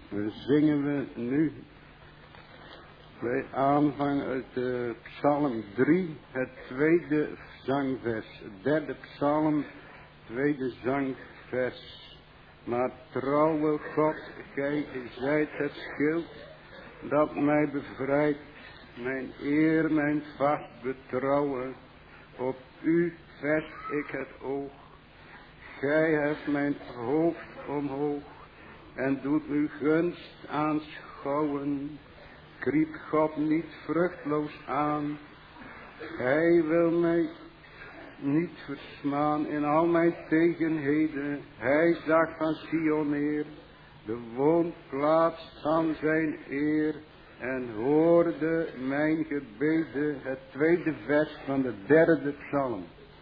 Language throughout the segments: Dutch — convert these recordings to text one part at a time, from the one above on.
zingen we nu bij aanvang uit Psalm 3, het tweede zangvers. Het derde psalm, tweede zangvers. Maar trouwe God, gij zijt het schild dat mij bevrijdt, mijn eer, mijn vast betrouwen. Op u vest ik het oog. Gij heft mijn hoofd omhoog en doet uw gunst aanschouwen. Kriep God niet vruchtloos aan. Hij wil mij niet versmaan in al mijn tegenheden. Hij zag van Sion neer, de woonplaats van zijn eer, en hoorde mijn gebeden. Het tweede vers van de derde psalm.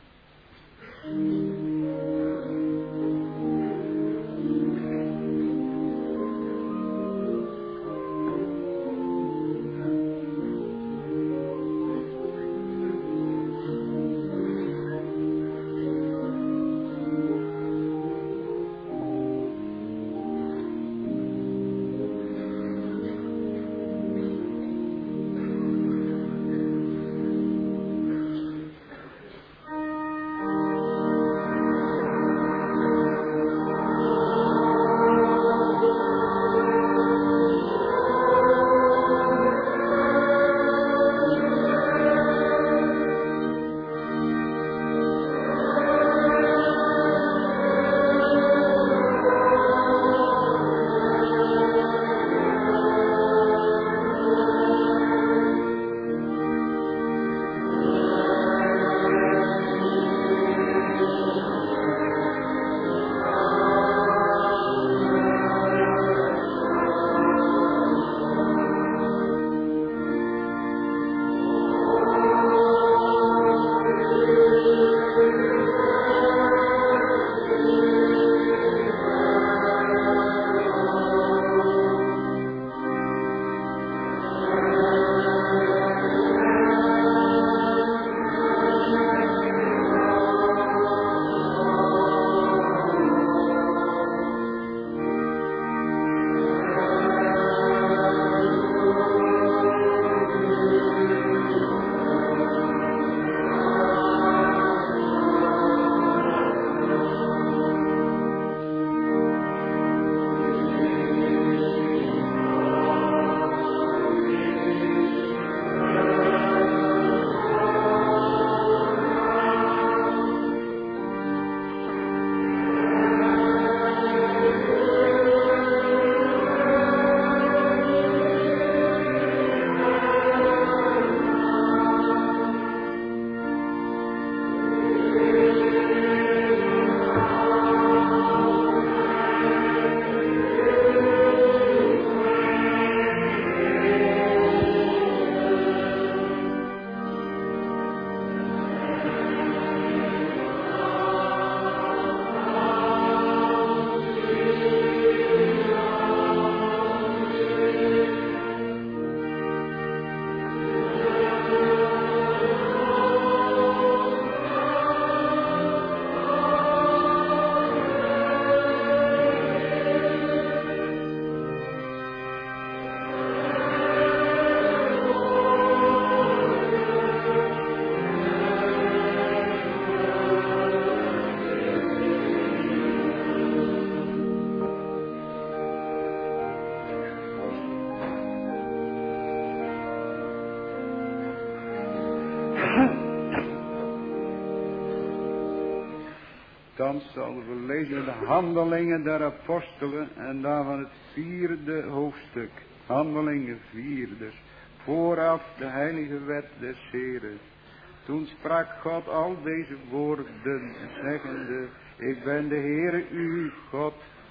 Dan zullen we lezen de Handelingen der Apostelen en daarvan het vierde hoofdstuk. Handelingen 4, dus vooraf de heilige wet des Heren. Toen sprak God al deze woorden, zeggende: Ik ben de Heere uw God,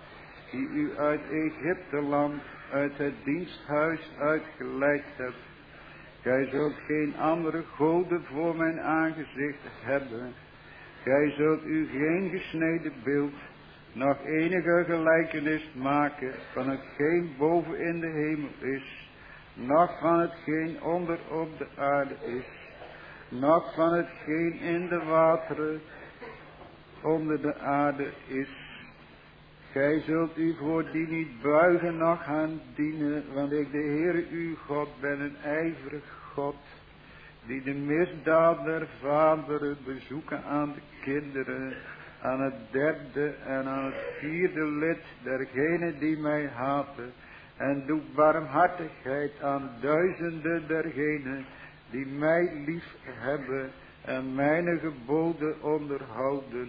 die u uit Egypteland, uit het diensthuis uitgeleid hebt. Gij zult geen andere goden voor mijn aangezicht hebben. Gij zult u geen gesneden beeld, nog enige gelijkenis maken van hetgeen boven in de hemel is, noch van hetgeen onder op de aarde is, noch van hetgeen in de wateren onder de aarde is. Gij zult u voor die niet buigen nog gaan dienen, want ik de Heer uw God ben een ijverig God, die de misdaad der vaderen bezoeken aan de kinderen, aan het derde en aan het vierde lid dergenen die mij haten, en doe barmhartigheid aan duizenden dergenen die mij lief hebben en mijn geboden onderhouden.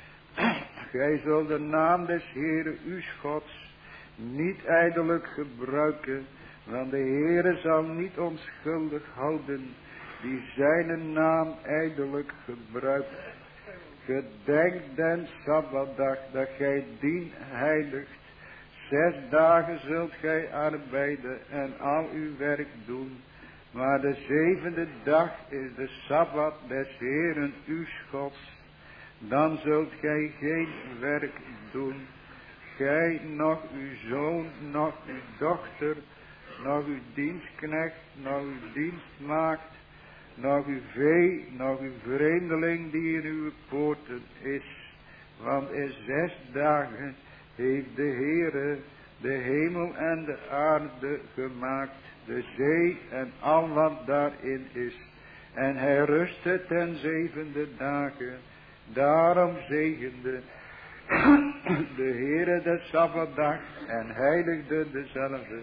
Gij zult de naam des Heeren uw Gods niet ijdelijk gebruiken, want de Heere zal niet onschuldig houden die zijn naam ijdelijk gebruikt. Gedenk den Sabbatdag dat gij dien heiligt. 6 dagen zult gij arbeiden en al uw werk doen. Maar de 7e dag is de Sabbat des Heeren uw Gods. Dan zult gij geen werk doen. Gij, nog uw zoon, nog uw dochter, nog uw dienstknecht, nog uw dienstmaagd, nog uw vee, nog uw vreemdeling die in uw poorten is. Want in 6 dagen heeft de Heere de hemel en de aarde gemaakt, de zee en al wat daarin is. En hij rustte ten 7e dagen. Daarom zegende de Heere de Sabbatdag en heiligde dezelfde.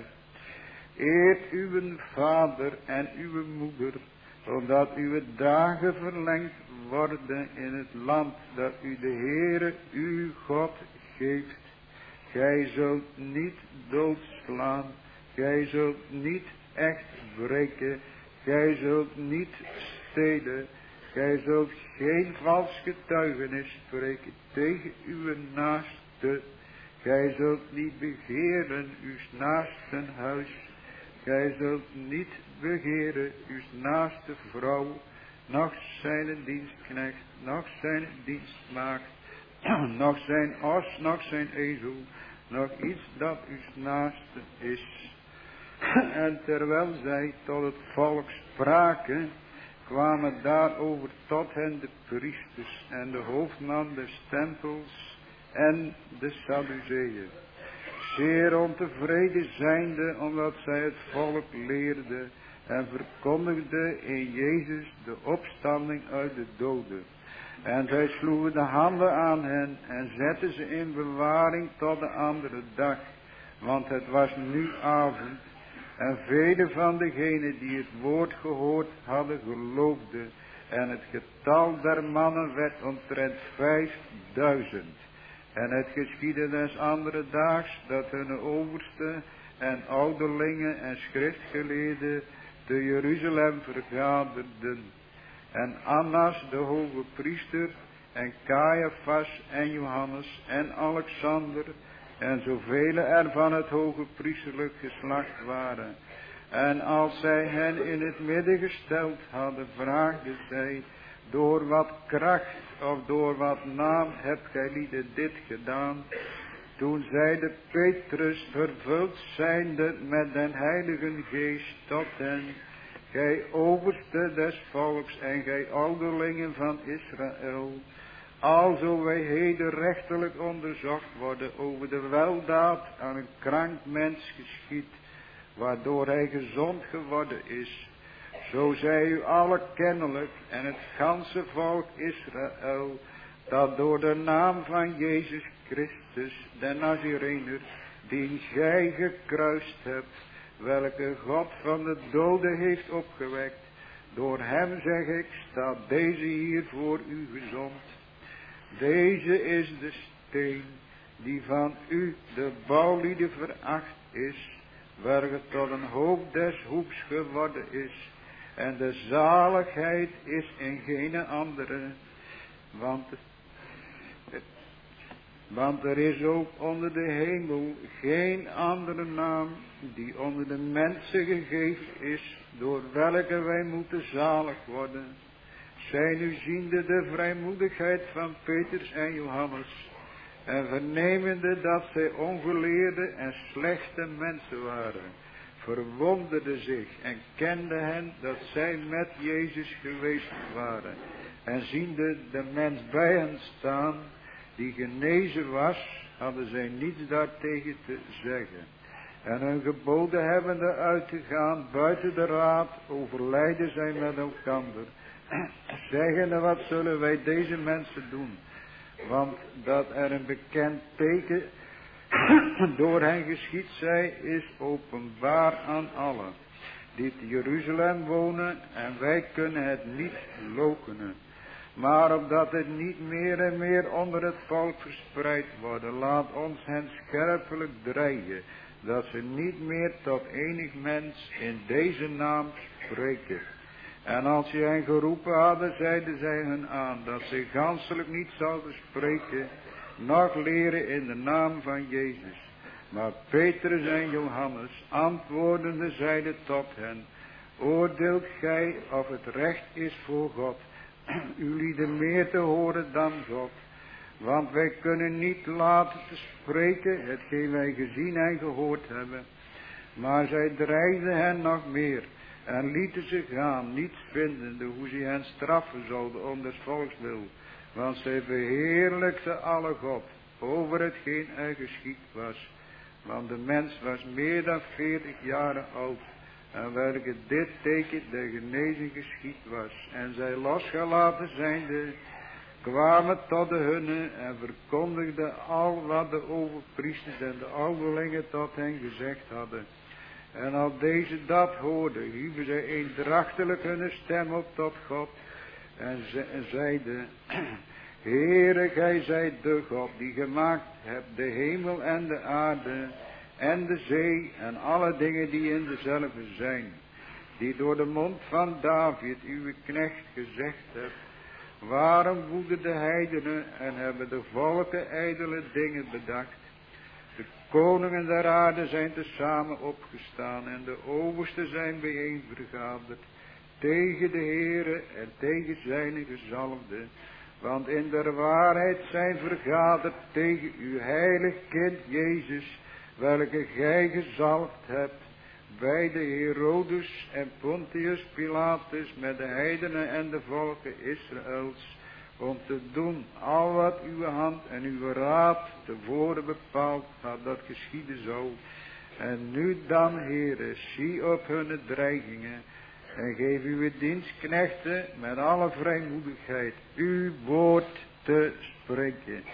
Eert uw vader en uw moeder, zodat uw dagen verlengd worden in het land dat u de Heere uw God geeft. Gij zult niet doodslaan, gij zult niet echt breken, gij zult niet stelen, gij zult geen vals getuigenis spreken tegen uw naaste, gij zult niet begeren uw naasten huis, gij zult niet begeren uw naaste vrouw, noch zijn dienstknecht, noch zijn dienstmaagd, noch zijn os, noch zijn ezel, nog iets dat uw naaste is. En terwijl zij tot het volk spraken, kwamen daarover tot hen de priesters en de hoofdman des tempels en de Sadduceeën, zeer ontevreden zijnde omdat zij het volk leerden en verkondigden in Jezus de opstanding uit de doden. En zij sloegen de handen aan hen en zetten ze in bewaring tot de andere dag, want het was nu avond. En vele van degenen die het woord gehoord hadden geloofden, en het getal der mannen werd omtrent 5000. En het geschiedde des andere daags dat hun oversten en ouderlingen en schriftgeleerden te Jeruzalem vergaderden. En Annas de hoge priester en Caiaphas en Johannes en Alexander en zoveel er van het hoge priesterlijk geslacht waren. En als zij hen in het midden gesteld hadden, vraagden zij, door wat kracht of door wat naam hebt gij lieden dit gedaan? Toen zeide Petrus, vervuld zijnde met den Heiligen Geest, tot hen, gij overste des volks en gij ouderlingen van Israël, alzo wij heden rechterlijk onderzocht worden over de weldaad aan een krank mens geschied, waardoor hij gezond geworden is. Zo zij u alle kennelijk en het ganse volk Israël, dat door de naam van Jezus Christus, de Nazirener, die gij gekruist hebt, welke God van de doden heeft opgewekt, door hem zeg ik, staat deze hier voor u gezond. Deze is de steen die van u de bouwlieden veracht is, welke tot een hoop des hoeks geworden is. En de zaligheid is in geen andere, want er is ook onder de hemel geen andere naam die onder de mensen gegeven is, door welke wij moeten zalig worden. Zij nu ziende de vrijmoedigheid van Petrus en Johannes, en vernemende dat zij ongeleerde en slechte mensen waren, verwonderde zich en kende hen dat zij met Jezus geweest waren. En ziende de mens bij hen staan, die genezen was, hadden zij niets daartegen te zeggen. En hun geboden hebbende uitgegaan buiten de raad, overlijden zij met elkander, zeggende, wat zullen wij deze mensen doen? Want dat er een bekend teken door hen geschied zij, is openbaar aan allen die te Jeruzalem wonen, en wij kunnen het niet loochenen. Maar opdat het niet meer en meer onder het volk verspreid worden, laat ons hen scherpelijk dreigen, dat ze niet meer tot enig mens in deze naam spreken. En als ze hen geroepen hadden, zeiden zij hun aan, dat ze ganselijk niet zouden spreken, noch leren in de naam van Jezus. Maar Petrus en Johannes, antwoordende, zeiden tot hen, oordeelt gij of het recht is voor God, uw lieden meer te horen dan God? Want wij kunnen niet laten te spreken, hetgeen wij gezien en gehoord hebben. Maar zij dreigden hen nog meer, en lieten ze gaan, niet vindende hoe ze hen straffen zouden om des volks wil. Want zij beheerlijkten alle God, over hetgeen er geschied was. Want de mens was meer dan 40 jaren oud, en welke dit teken der genezing geschied was. En zij losgelaten zijnde, kwamen tot de hunne en verkondigden al wat de overpriesters en de ouderlingen tot hen gezegd hadden. En al deze dat hoorden, hieven zij eendrachtelijk hun stem op tot God en zeiden, Heere, gij zijt de God die gemaakt hebt de hemel en de aarde en de zee en alle dingen die in dezelfde zijn, die door de mond van David, uw knecht, gezegd hebt. Waarom woeden de heidenen en hebben de volken ijdele dingen bedacht? De koningen der aarde zijn tezamen opgestaan en de oversten zijn bijeen vergaderd tegen de Heere en tegen zijn gezalfde. Want in der waarheid zijn vergaderd tegen uw heilig kind Jezus, welke gij gezalfd hebt bij de Herodes en Pontius Pilatus met de heidenen en de volken Israëls, om te doen al wat uw hand en uw raad tevoren bepaald had dat geschieden zou. En nu dan, Heere, zie op hun dreigingen en geef uw dienstknechten met alle vrijmoedigheid uw woord te spreken.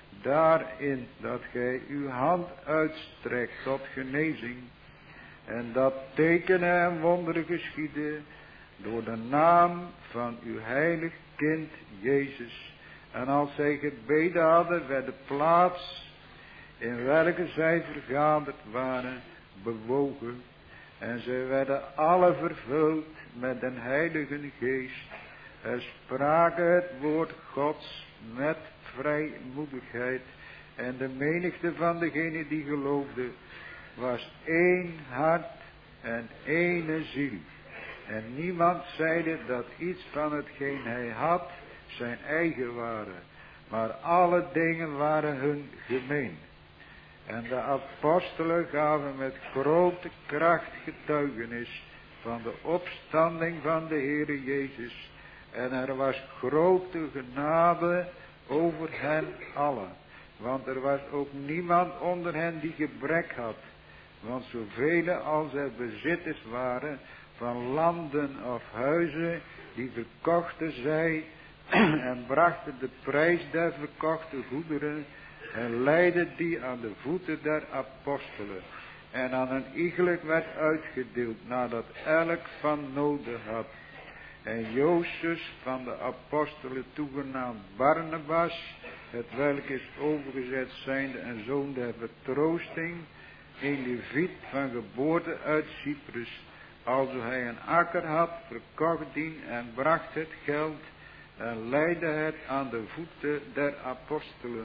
Daarin dat gij uw hand uitstrekt tot genezing en dat tekenen en wonderen geschieden door de naam van uw heilig kind Jezus. En als zij gebeden hadden, werd de plaats in welke zij vergaderd waren bewogen. En zij werden alle vervuld met den Heilige Geest en spraken het woord Gods met vrijmoedigheid. En de menigte van degenen die geloofden was één hart en éne ziel. En niemand zeide dat iets van hetgeen hij had zijn eigen waren, maar alle dingen waren hun gemeen. En de apostelen gaven met grote kracht getuigenis van de opstanding van de Heere Jezus. En er was grote genade over hen allen. Want er was ook niemand onder hen die gebrek had. Want zoveel als er bezitters waren van landen of huizen, die verkochten zij en brachten de prijs der verkochte goederen en leidden die aan de voeten der apostelen. En aan een iegelijk werd uitgedeeld, nadat elk van nodig had. En Jozef van de apostelen toegenaamd Barnabas, het welk is overgezet zijnde een zoon der vertroosting, een leviet van geboorte uit Cyprus, alzo hij een akker had, verkocht dien en bracht het geld en leidde het aan de voeten der apostelen.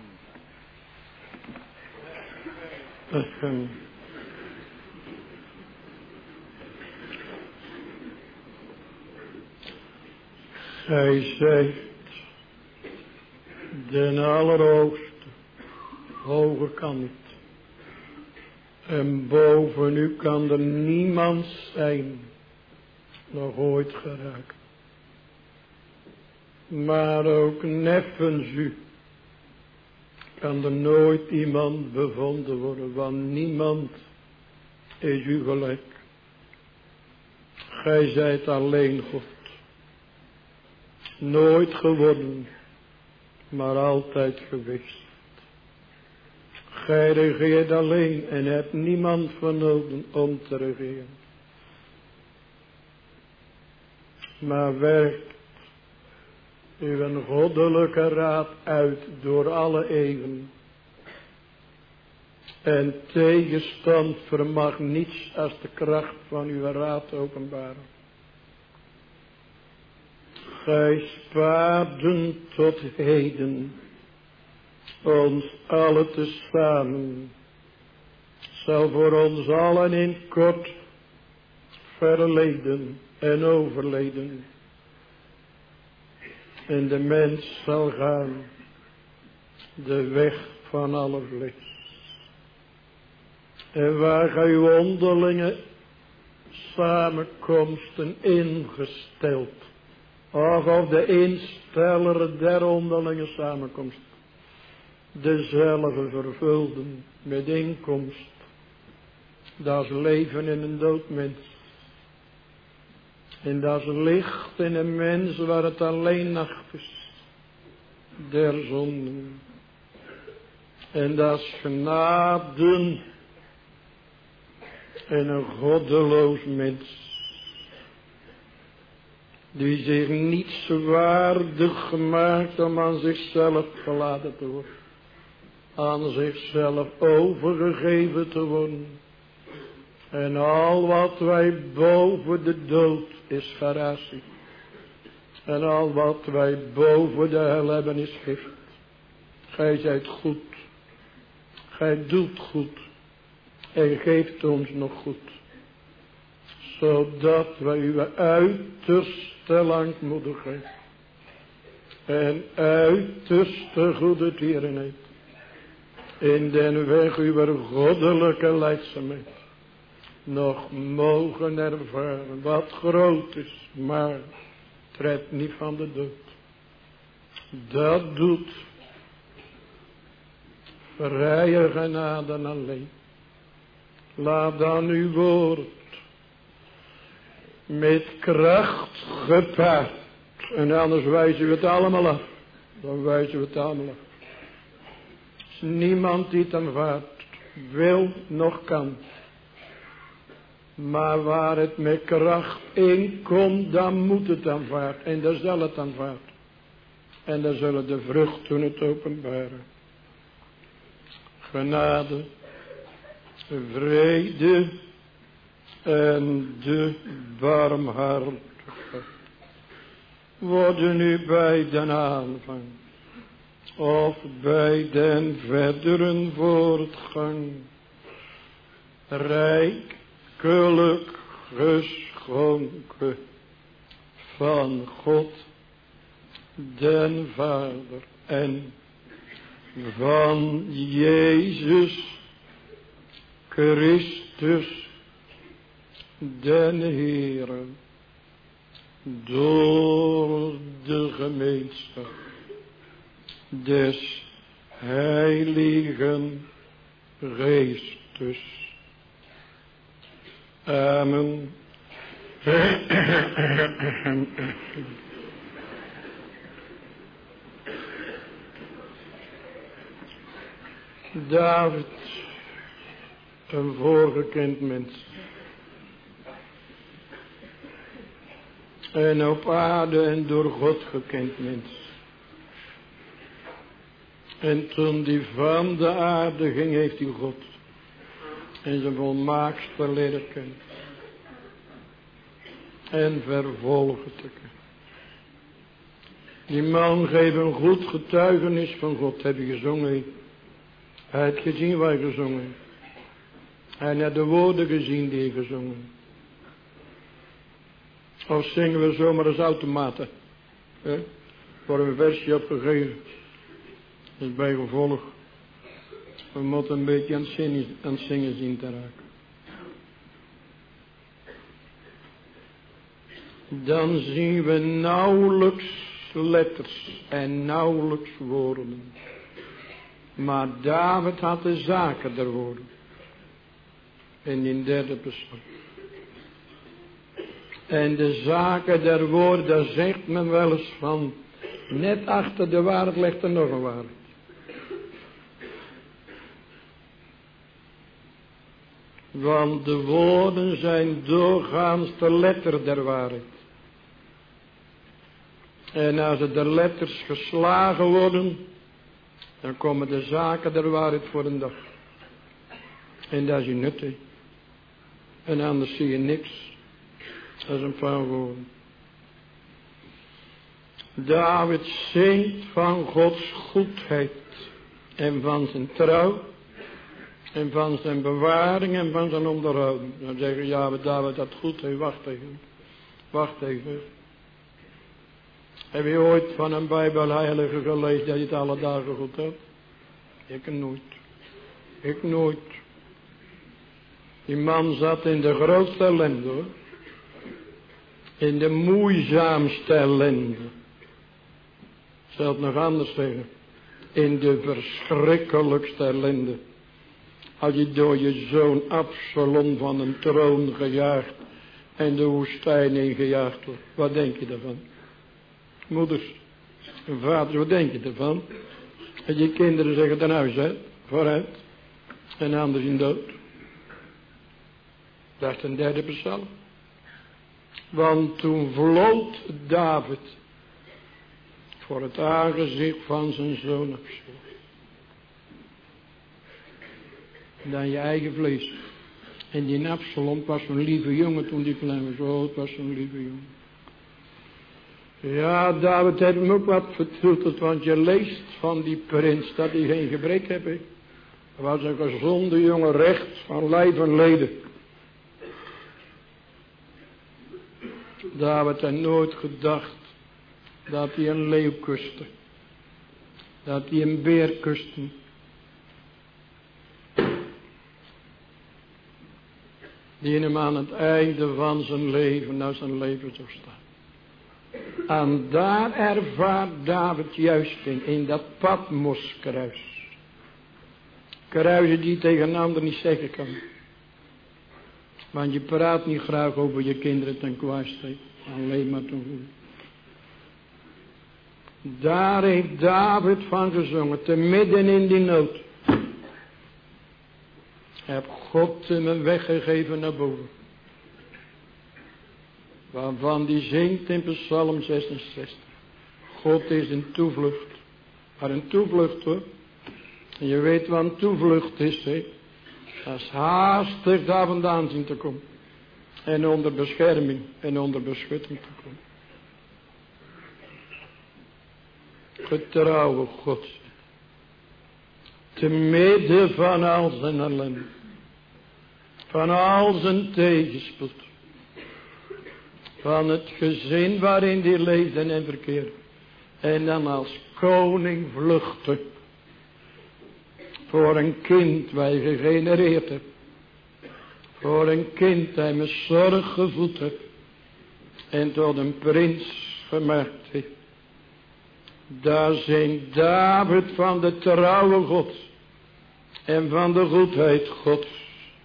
Gij zijt den allerhoogste, hoger kan niet. En boven u kan er niemand zijn, nog ooit geraakt. Maar ook neffens u kan er nooit iemand bevonden worden, want niemand is u gelijk. Gij zijt alleen God. Nooit geworden, maar altijd geweest. Gij regeert alleen en hebt niemand van nodig om te regeren. Maar werkt uw goddelijke raad uit door alle eeuwen. En tegenstand vermag niets als de kracht van uw raad openbaren. Gij spaarden tot heden ons alle tezamen, zal voor ons allen in kort verleden en overleden. En de mens zal gaan de weg van alle vlees. En waar gij uw onderlinge samenkomsten ingesteld, of de insteller der onderlinge samenkomst, dezelfde vervulden met inkomst, dat is leven in een dood mens. En dat is licht in een mens waar het alleen nacht is, der zonden. En dat is genade in een goddeloos mens, die zich niet waardig gemaakt om aan zichzelf gelaten te worden, aan zichzelf overgegeven te worden. En al wat wij boven de dood is verrassing. En al wat wij boven de hel hebben is gift. Gij zijt goed. Gij doet goed. En geeft ons nog goed. Zodat wij uw uiterste langmoedigheid en uiterste goede tierenheid in den weg uw goddelijke leidzaamheid nog mogen ervaren, wat groot is, maar treedt niet van de dood. Dat doet vrije genade alleen. Laat dan uw woord met kracht gepaard, en anders wijzen we het allemaal af. Dan wijzen we het allemaal af. Is niemand die het aanvaardt, wil nog kan. Maar waar het met kracht in komt, dan moet het aanvaard. En dan zal het aanvaard. En dan zullen de vruchten het openbaren. Genade, vrede en de barmhartigheid worden nu bij den aanvang of bij den verdere voortgang rijkelijk geschonken van God den Vader en van Jezus Christus den Heere, door de gemeenschap des Heiligen Geestes. Amen. David, een voorgekend mens. En op aarde en door God gekend mens. En toen die van de aarde ging, heeft hij God en zijn volmaakst verleden kennen. En vervolgen te kennen. Die man geeft een goed getuigenis van God, heb je gezongen. Hij heeft gezien waar hij gezongen heeft. Hij heeft de woorden gezien die hij gezongen. Of zingen we zomaar als automaten. Voor een versje opgegeven. Dus bij gevolg. We moeten een beetje aan het zingen zien te raken. Dan zien we nauwelijks letters en nauwelijks woorden. Maar David had de zaken der woorden. In die derde psalm. En de zaken der woorden, daar zegt men wel eens van. Net achter de waarheid ligt er nog een waarheid. Want de woorden zijn doorgaans de letter der waarheid. En als er de letters geslagen worden, dan komen de zaken der waarheid voor de dag. En dat is je nuttig. En anders zie je niks. Dat is een paar woorden. David zingt van Gods goedheid. En van zijn trouw. En van zijn bewaring en van zijn onderhouding. Dan zeggen ja, maar David had goedheid. Wacht even. Wacht even. Heb je ooit van een Bijbelheilige gelezen dat je het alle dagen goed had? Ik nooit. Ik nooit. Die man zat in de grootste ellende hoor. In de moeizaamste ellende. Ik zal het nog anders zeggen. In de verschrikkelijkste ellende. Als je door je zoon Absalom van een troon gejaagd en de woestijn ingejaagd wordt. Wat denk je daarvan? Moeders en vaders, wat denk je daarvan? En je kinderen zeggen ten huis uit, vooruit. En anders in dood. Dat is een derde psalm. Want toen vlood David voor het aangezicht van zijn zoon Absalom. Dan je eigen vlees. En die Absalom was zo'n lieve jongen toen die klein was. Oh, het was zo'n lieve jongen. Ja, David heeft hem ook wat vertroeteld, want je leest van die prins dat hij geen gebrek heeft. Hij was een gezonde jongen, recht van lijf en leden. David had nooit gedacht dat hij een leeuw kuste. Dat hij een beer kuste. Die hem aan het einde van zijn leven, naar zijn leven zou staan. En daar ervaart David juist in dat Patmoskruis. Kruisen die tegen een ander niet zeggen kan. Want je praat niet graag over je kinderen ten kwaadste. Alleen maar ten goede. Daar heeft David van gezongen, te midden in die nood. Heb God hem een weg gegeven naar boven. Waarvan die zingt in Psalm 66. God is een toevlucht. Maar een toevlucht hoor. En je weet wat een toevlucht is. He? Dat is haastig daar vandaan zien te komen. En onder bescherming en onder beschutting te komen. Getrouwe God. Te midden van al zijn ellende. Van al zijn tegenspoed. Van het gezin waarin die leefde en verkeerde. En dan als koning vluchten. Voor een kind waar je gegenereerd hebt. Voor een kind dat hij met zorg gevoed hebt. En tot een prins gemaakt heeft. Daar zingt David van de trouwe God. En van de goedheid Gods.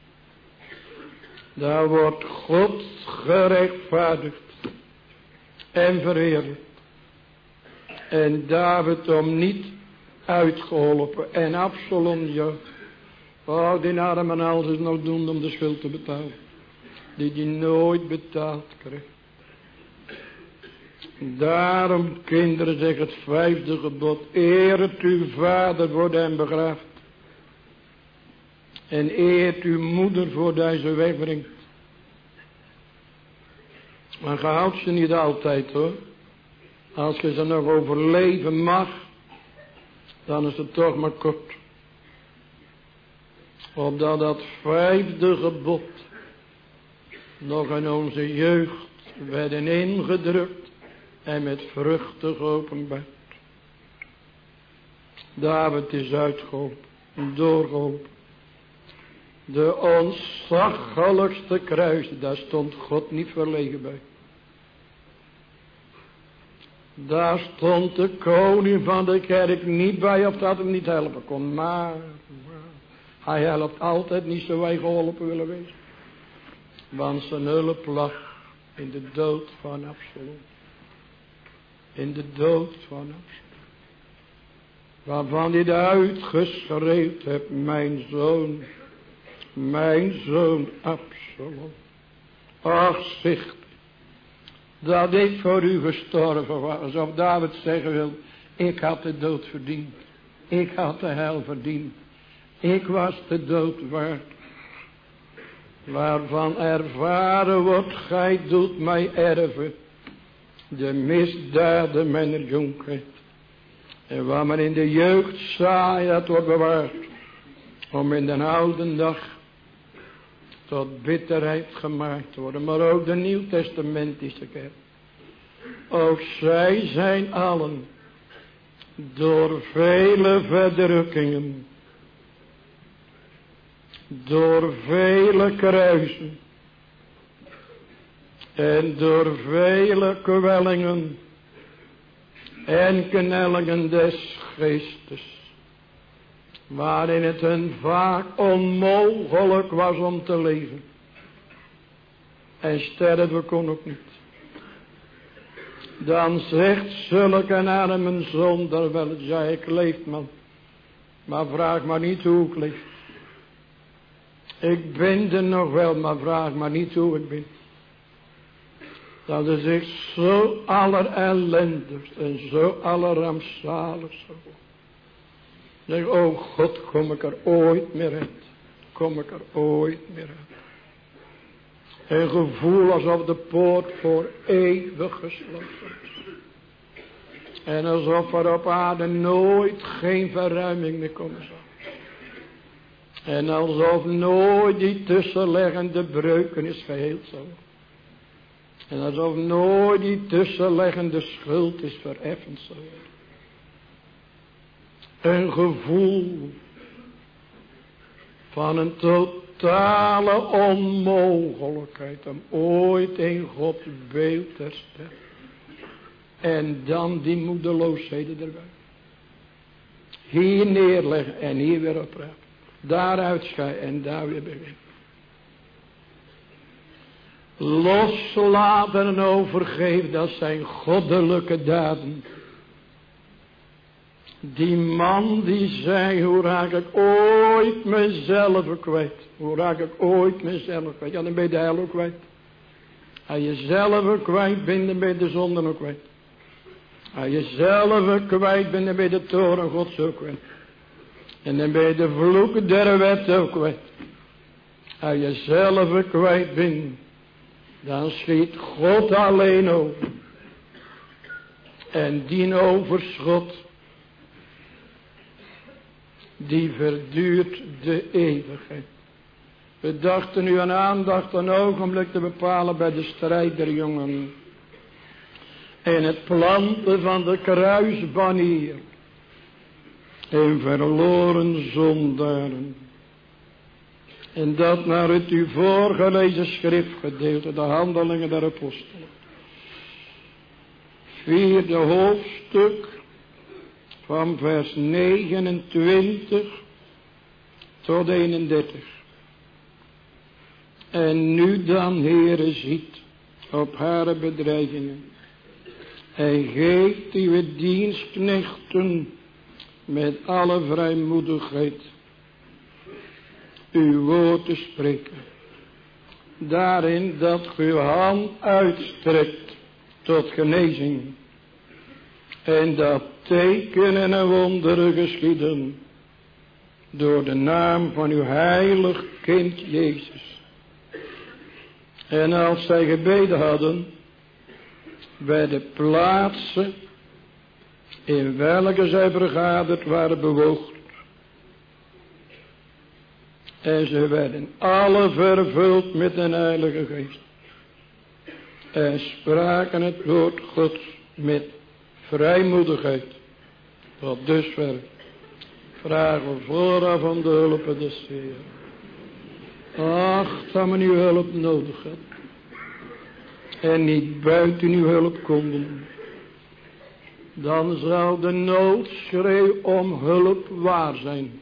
Daar wordt God gerechtvaardigd. En verheerlijkt. En David om niet uitgeholpen. En Absalom, ja. Oh, die arme hals is nog doen om de schuld te betalen. Die nooit betaald kreeg. Daarom, kinderen, zegt het 5e gebod. Eert uw vader voordat hij begraaft. En eert uw moeder voordat hij ze wegbrengt. Maar je houdt ze niet altijd hoor. Als je ze nog overleven mag. Dan is het toch maar kort. Opdat dat 5e gebod. Nog in onze jeugd werden ingedrukt. En met vruchten geopenbaard. David is uitgeholpen. Doorgeholpen. De ontzaglijkste kruis. Daar stond God niet verlegen bij. Daar stond de koning van de kerk niet bij of dat hem niet helpen kon. Maar hij helpt altijd niet zo wij geholpen willen wezen. Want zijn hulp lag in de dood van Absalom. In de dood van Absalom. Waarvan hij uitgeschreeuwd hebt, mijn zoon Absalom. Ach, zicht, dat ik voor u gestorven was. Alsof David zeggen wil, ik had de dood verdiend. Ik had de hel verdiend. Ik was de dood waard. Waarvan ervaren wordt, gij doet mij erven. De misdaden mijner jonkheid. En waar men in de jeugd zaai, dat wordt bewaard. Om in de oude dag tot bitterheid gemaakt te worden. Maar ook de Nieuwtestamentische kerk. Ook zij zijn allen door vele verdrukkingen. Door vele kruisen. En door vele kwellingen. En knellingen des geestes. Waarin het hun vaak onmogelijk was om te leven. En sterven kon ook niet. Dan zegt zulke arme zonder wel, ja ik leef man. Maar vraag maar niet hoe ik leef. Ik ben er nog wel, maar vraag maar niet hoe ik ben. Dat is echt zo allerellendigst en zo allerrampzaligst. Zeg, oh God, kom ik er ooit meer uit. Kom ik er ooit meer uit. Een gevoel alsof de poort voor eeuwig gesloten is. En alsof er op aarde nooit geen verruiming meer komen zal. En alsof nooit die tussenleggende breukenis geheeld zal worden. En alsof nooit die tussenleggende schuld is vereffend zal worden. Een gevoel van een totale onmogelijkheid om ooit in Gods beeld te stellen. En dan die moedeloosheden erbij. Hier neerleggen en hier weer oprapen. Daaruit scheiden en daar weer beginnen. Loslaten en overgeven, dat zijn goddelijke daden. Die man die zei, hoe raak ik ooit mezelf kwijt. Hoe raak ik ooit mezelf kwijt. Ja, dan ben je de hel ook kwijt. Als je zelf kwijt bent, dan ben je de zonde ook kwijt. Als je zelf kwijt bent, dan ben je de toren Gods ook kwijt. En dan ben je de vloek der wet ook kwijt. Als je zelf kwijt bent, dan schiet God alleen over. En die overschot, die verduurt de eeuwigheid. We dachten nu aan aandacht een ogenblik te bepalen bij de strijd der jongen. En het planten van de kruisbanier. En verloren zondaren. En dat naar het u voorgelezen schriftgedeelte, de handelingen der apostelen. 4e hoofdstuk, van vers 29 tot 31. En nu dan, Heere, ziet op haar bedreigingen. En geeft uw dienstknechten met alle vrijmoedigheid uw woord te spreken. Daarin dat ge uw hand uitstrekt tot genezing. En dat tekenen en wonderen geschieden door de naam van uw heilig kind Jezus. En als zij gebeden hadden bij de plaatsen in welke zij vergaderd waren bewogen. En ze werden alle vervuld met een heilige geest. En spraken het woord Gods met vrijmoedigheid. Tot dusver vragen we vooraf om de hulp des Heeren. Ach, dat men uw hulp nodig had. En niet buiten uw hulp konden. dan zal de noodschreeuw om hulp waar zijn.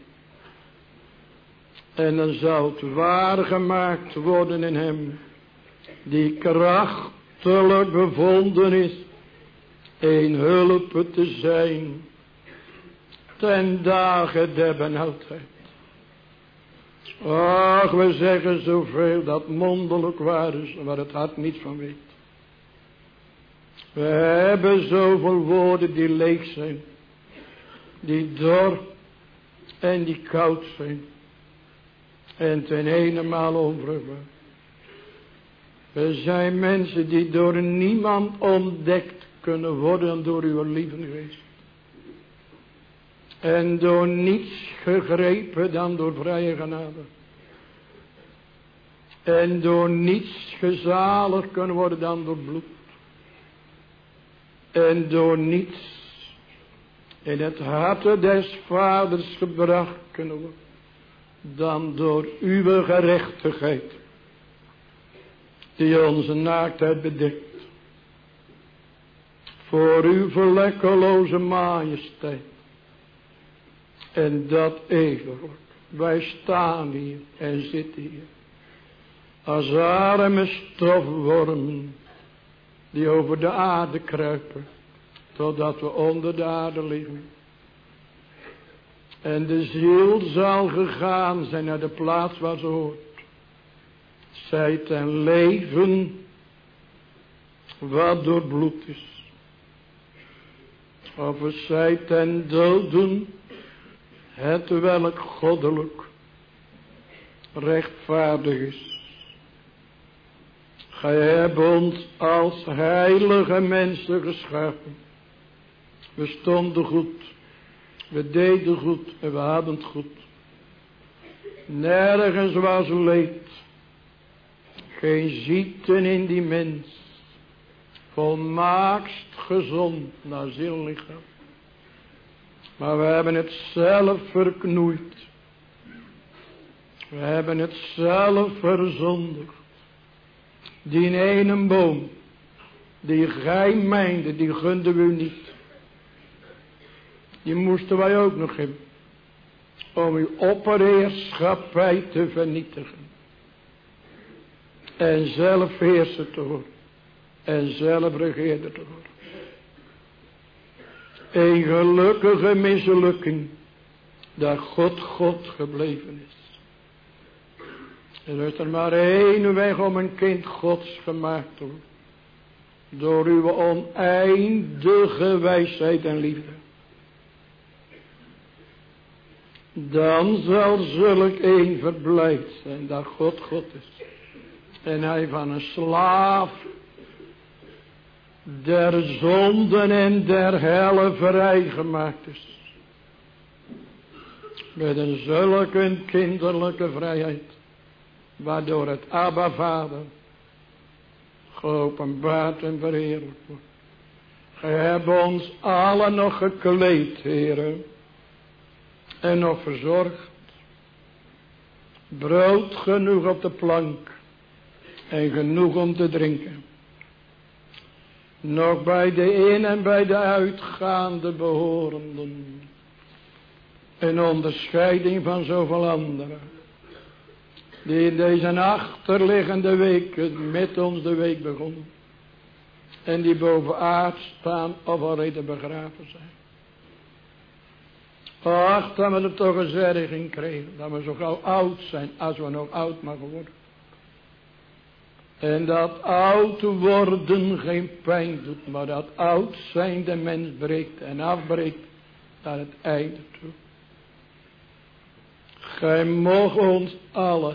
En dan zal het waargemaakt worden in hem, die krachtelijk bevonden is, een hulp te zijn, ten dagen der benauwdheid. Ach, we zeggen zoveel dat mondelijk waar is, waar het hart niet van weet. We hebben zoveel woorden die leeg zijn, die dor en die koud zijn, en ten eenmaal onvruchtbaar. We zijn mensen die door niemand ontdekt kunnen worden door uw lieve geest. En door niets gegrepen dan door vrije genade. En door niets gezaligd kunnen worden dan door bloed. En door niets in het hart des vaders gebracht kunnen worden dan door uw gerechtigheid, die onze naaktheid bedekt. Voor uw vlekkeloze majesteit. En dat eeuwig. Wij staan hier en zitten hier. Als arme stofwormen die over de aarde kruipen. Totdat we onder de aarde liggen. En de ziel zal gegaan zijn naar de plaats waar ze hoort. Zij ten leven wat door bloed is. Of het zij ten doden het welk goddelijk rechtvaardig is. Gij hebt ons als heilige mensen geschapen. We stonden goed. We deden goed en we hadden het goed. Nergens was leed. Geen ziekte in die mens. Volmaakst gezond naar ziel en lichaam. Maar we hebben het zelf verknoeid. We hebben het zelf verzondigd. Die ene boom, die gij meende, die gunden we u niet. Die moesten wij ook nog hebben. Om uw opperheerschappij te vernietigen. En zelf heerser te worden. En zelf regeerder te worden. Een gelukkige mislukking. Dat God gebleven is. Er is er maar één weg om een kind Gods gemaakt te worden. Door uw oneindige wijsheid en liefde. Dan zal zulk een verblijd zijn dat God is. En hij van een slaaf der zonden en der helle vrijgemaakt is. Met een zulke kinderlijke vrijheid. Waardoor het Abba Vader geopenbaard en verheerlijkt wordt. Gij hebt ons allen nog gekleed, heren. En nog verzorgd. Brood genoeg op de plank. En genoeg om te drinken. Nog bij de in- en bij de uitgaande behorenden. In onderscheiding van zoveel anderen. Die in deze achterliggende weken met ons de week begonnen. En die boven aard staan of alreeds begraven zijn. Ach, dat we er toch een zerging kregen. Dat we zo gauw oud zijn als we nog oud mogen worden. En dat oud worden geen pijn doet. Maar dat oud zijn de mens breekt en afbreekt naar het einde toe. Gij mocht ons allen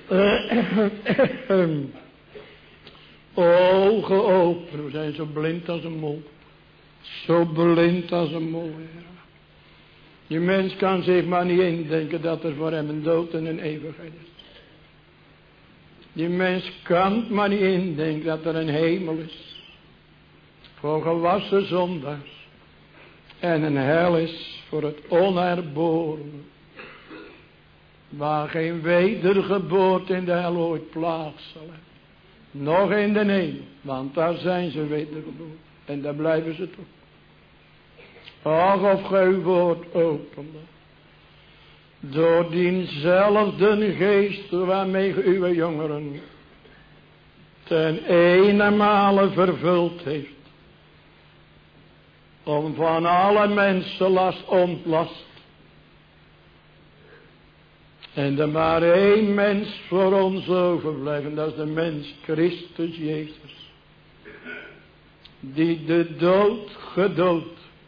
ogen openen. We zijn zo blind als een mol. Zo blind als een mol, Heer. Die mens kan zich maar niet indenken dat er voor hem een dood en een eeuwigheid is. Die mens kan maar niet indenken dat er een hemel is. Voor gewassen zondaars. En een hel is voor het onherborene. Waar geen wedergeboorte in de hel ooit plaats zal hebben. Nog in de hemel. Want daar zijn ze wedergeboren. En daar blijven ze toch. Ach, of gij uw woord opende. Door diezelfde geest waarmee ge uw jongeren ten eenenmale vervuld heeft. Om van alle mensen last ontlast. En er maar één mens voor ons overblijven. Dat is de mens Christus Jezus. Die de dood gedood.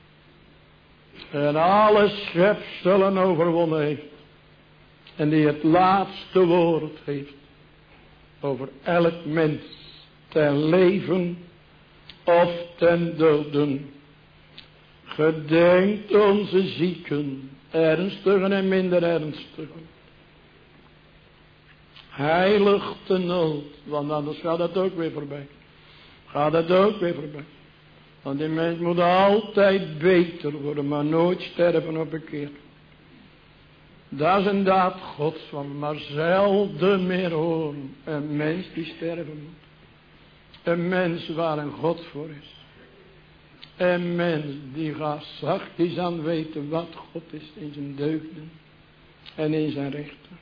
En alle schepselen overwonnen heeft. En die het laatste woord heeft. Over elk mens. Ten leven of ten doden. Gedenkt onze zieken. Ernstigen en minder ernstigen. Heilig de nood. Want anders gaat het ook weer voorbij. Gaat het ook weer voorbij. Want die mens moet altijd beter worden. Maar nooit sterven op een keer. Dat is een daad Gods van. Maar zelden meer horen. Een mens die sterven moet. Een mens waar een God voor is. Een mens die gaat zachtjes aan weten wat God is in zijn deugden. En in zijn rechten.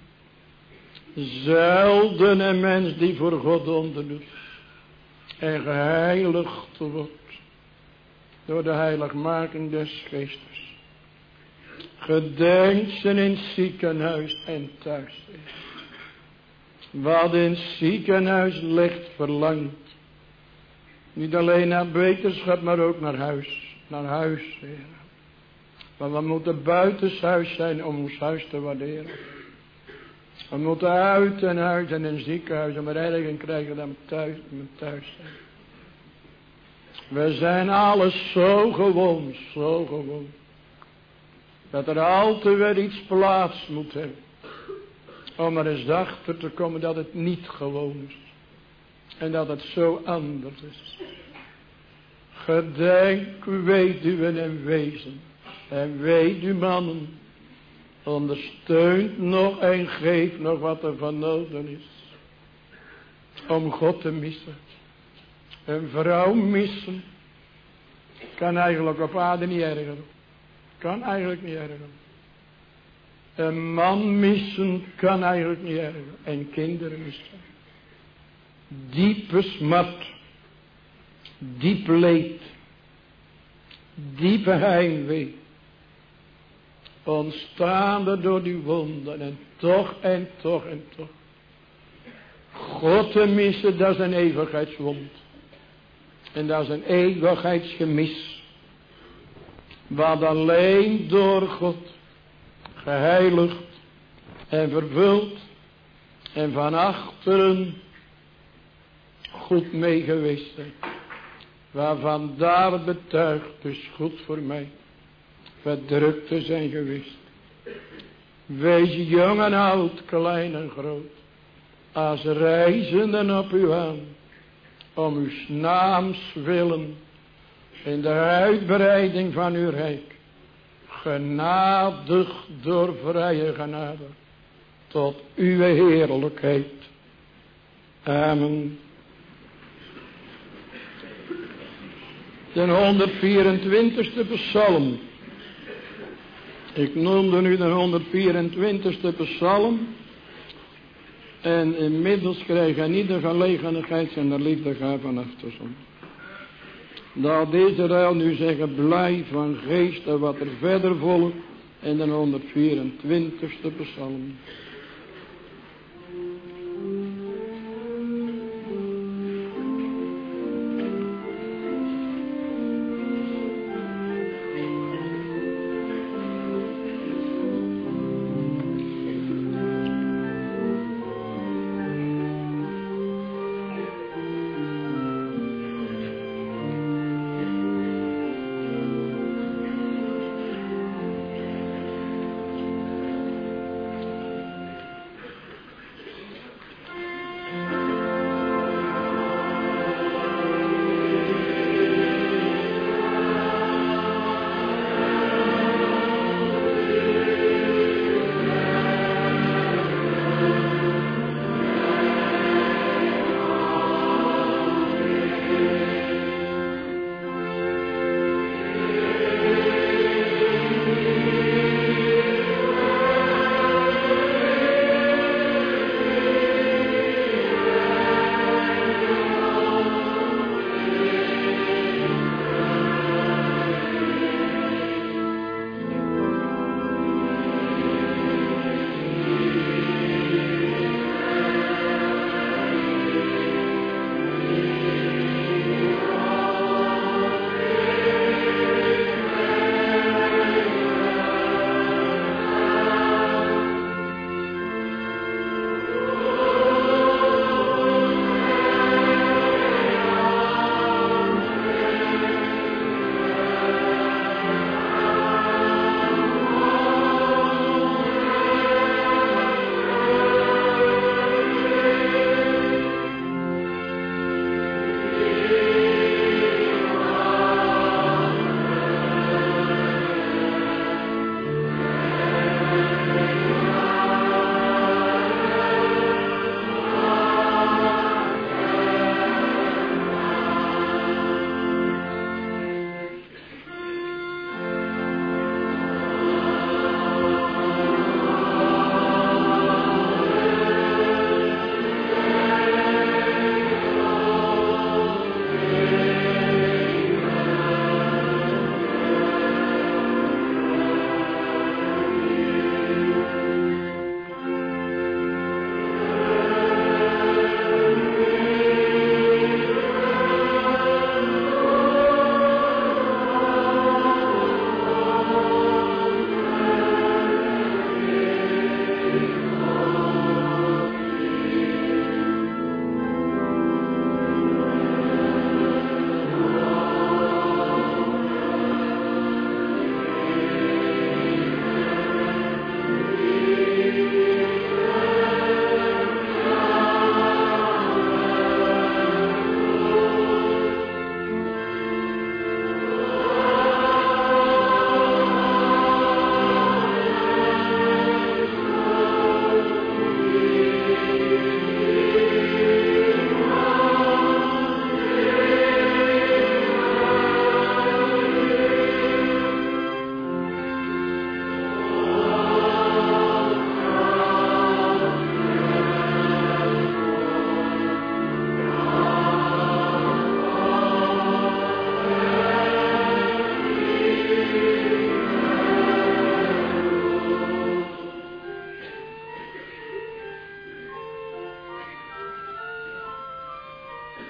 Zelden een mens die voor God onderdoet. En geheiligd wordt. Door de heiligmaking des geestes. Gedenkt ze in het ziekenhuis en thuis is. Wat in het ziekenhuis ligt verlangt. Niet alleen naar beterschap, maar ook naar huis. Naar huis, Heer. Want we moeten buitenshuis zijn om ons huis te waarderen. We moeten uit en huis en in een ziekenhuis om redding krijgen dan thuis zijn. We zijn alles zo gewoon. Dat er altijd weer iets plaats moet hebben. Om er eens achter te komen dat het niet gewoon is. En dat het zo anders is. Gedenk weduwen en wezen. En weduwmannen. Ondersteunt nog en geeft nog wat er van nodig is. Om God te missen. Een vrouw missen. Kan eigenlijk op aarde niet ergeren. Kan eigenlijk niet ergeren. Een man missen kan eigenlijk niet ergeren. En kinderen missen. Diepe smart. Diep leed. Diepe heimwee. Ontstaande door die wonden. En toch. God te missen, dat is een eeuwigheidswond. En dat is een eeuwigheidsgemis. Wat alleen door God geheiligd en vervuld en van achteren goed mee geweest zijn. Waarvan daar betuigd is goed voor mij verdrukt te zijn geweest. Wees jong en oud, klein en groot, als reizenden op u aan, om uw naams willen, in de uitbreiding van uw rijk, genadig door vrije genade, tot uw heerlijkheid. Amen. De 124ste psalm. Ik noemde nu de 124ste psalm. En inmiddels krijg je niet de gelegenheid en de liefdegaven af te zenden. Dat Israël nu zeggen, blij van geest en wat er verder volgt in de 124ste psalm.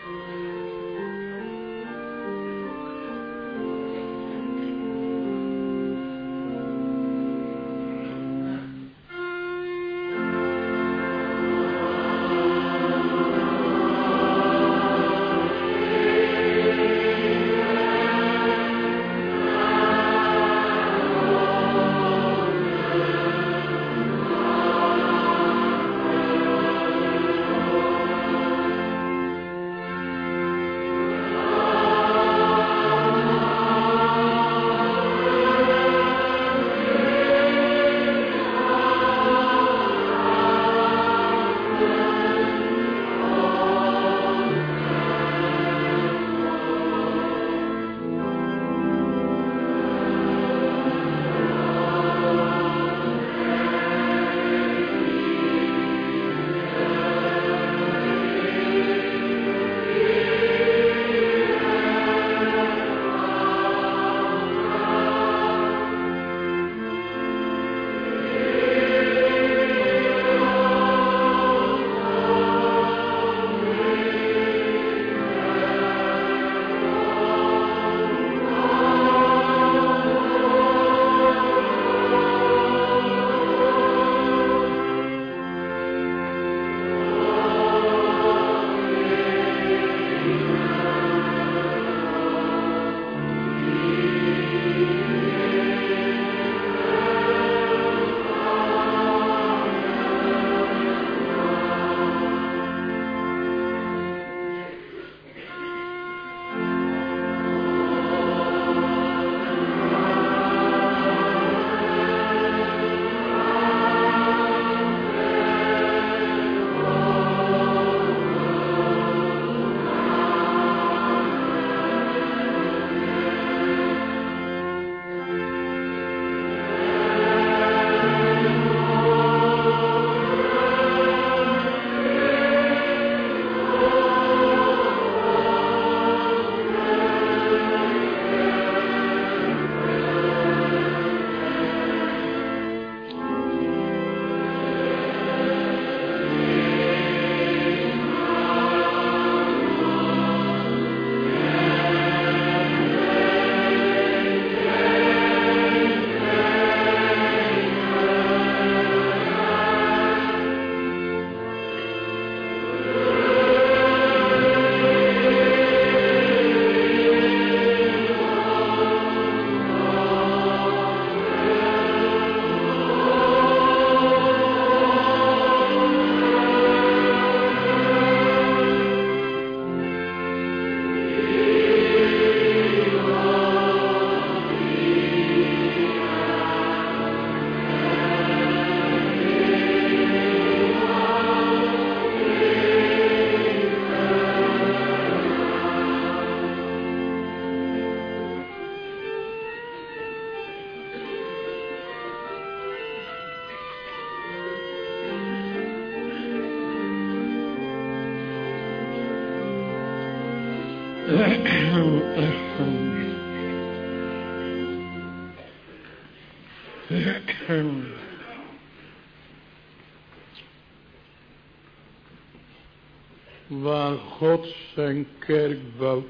Waar God zijn kerk bouwt,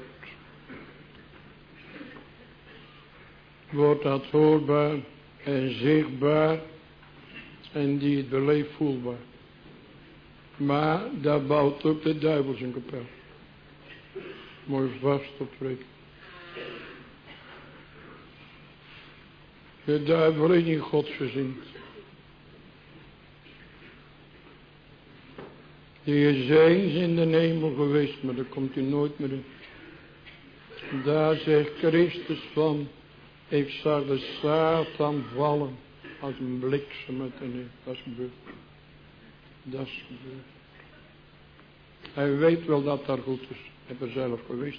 wordt dat hoorbaar en zichtbaar en die het beleeft voelbaar. Maar daar bouwt ook de duivel zijn kapel. Mooi vast op rekenen. De duivel is niet godsgezind. Die is eens in de hemel geweest, maar daar komt hij nooit meer in. Daar zegt Christus van, ik zag de Satan vallen als een bliksem uit de neer. Dat is gebeurd. Dat is gebeurd. Hij weet wel dat dat goed is. Hij is er zelf geweest.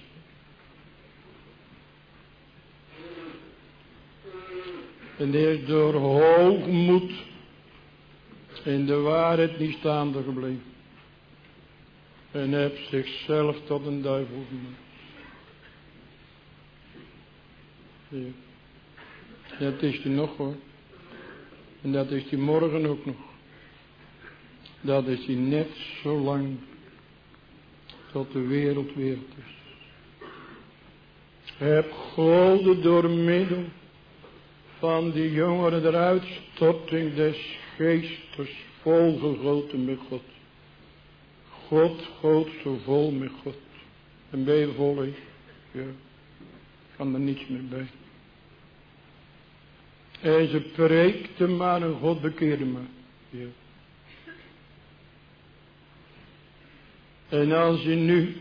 En die is door hoogmoed in de waarheid niet staande gebleven. En heeft zichzelf tot een duivel gemaakt. Ja. Dat is hij nog hoor. En dat is hij morgen ook nog. Dat is hij net zo lang tot de wereld is. Heb God door middel van die jongeren de uitstorting des geestes volgegoten met God. God goot zo vol met God. En ben je vol, hè? Ja. Kan er niets meer bij. En ze preekte maar en God bekeerde maar. Ja. En als je nu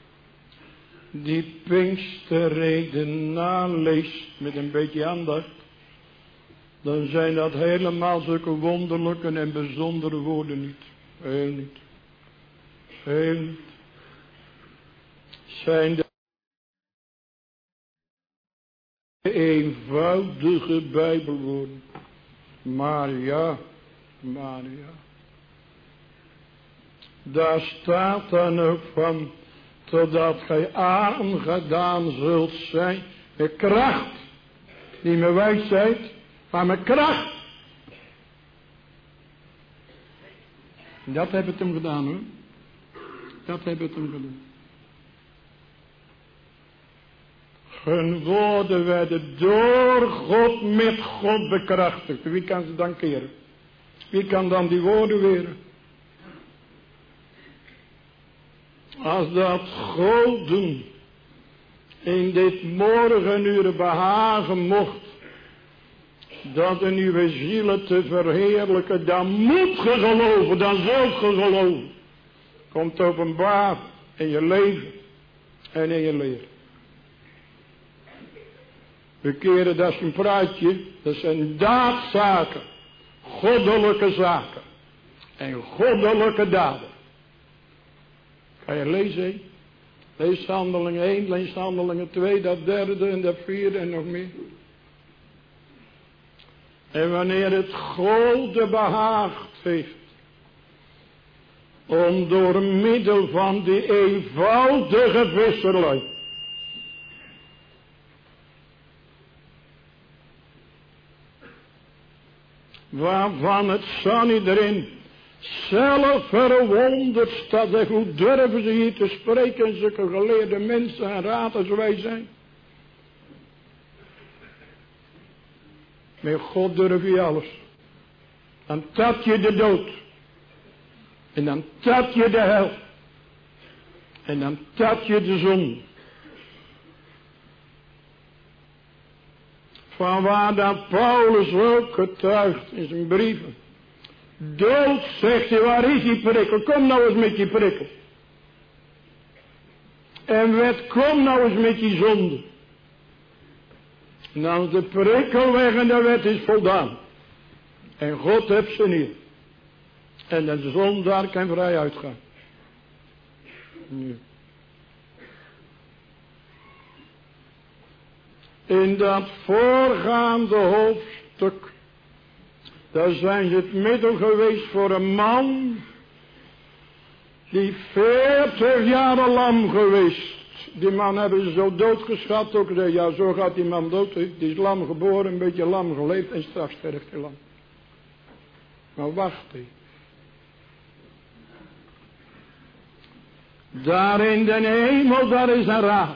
die Pinksterreden naleest met een beetje aandacht, dan zijn dat helemaal zulke wonderlijke en bijzondere woorden niet. Heel niet. Heel niet. Zijn de eenvoudige Bijbelwoorden. Maar ja. Daar staat dan ook van, totdat gij aangedaan zult zijn met kracht. Niet met wijsheid, maar met kracht. Dat heb het hem gedaan, hoor. Dat heb het hem gedaan. Hun woorden werden door God met God bekrachtigd. Wie kan ze dan keren? Wie kan dan die woorden weren? Als dat God doen in dit morgenuur behagen mocht, dat in uw zielen te verheerlijken, dan moet ge geloven, dan zult ge geloven. Komt openbaar in je leven en in je leer. Bekeren, dat is een praatje, dat zijn daadzaken, goddelijke zaken en goddelijke daden. Ga je lezen, he? Lees Handelingen 1, lees Handelingen 2, dat derde en dat vierde en nog meer. En wanneer het God behaagd heeft om door middel van die eenvoudige visserlui waarvan het Sanhedrin zelf verwonderd staat. Hoe durven ze hier te spreken, zulke geleerde mensen en raad als wij zijn. Met God durf je alles. Dan tap je de dood. En dan tap je de hel. En dan tap je de zon. Van waar dat Paulus ook getuigt in zijn brieven. Dood, zegt hij, waar is die prikkel? Kom nou eens met die prikkel. En wet, kom nou eens met die zonde. En dan is de prikkel weg en de wet is voldaan. En God heeft ze niet. En de zondaar kan vrij uitgaan. Nu. In dat voorgaande hoofdstuk, daar zijn ze het middel geweest voor een man die 40 jaar lam geweest. Die man hebben ze zo doodgeschat, ook gezegd, ja zo gaat die man dood. Die is lam geboren, een beetje lam geleefd en straks sterft hij lam. Maar wacht even. Daar in de hemel, daar is een raad.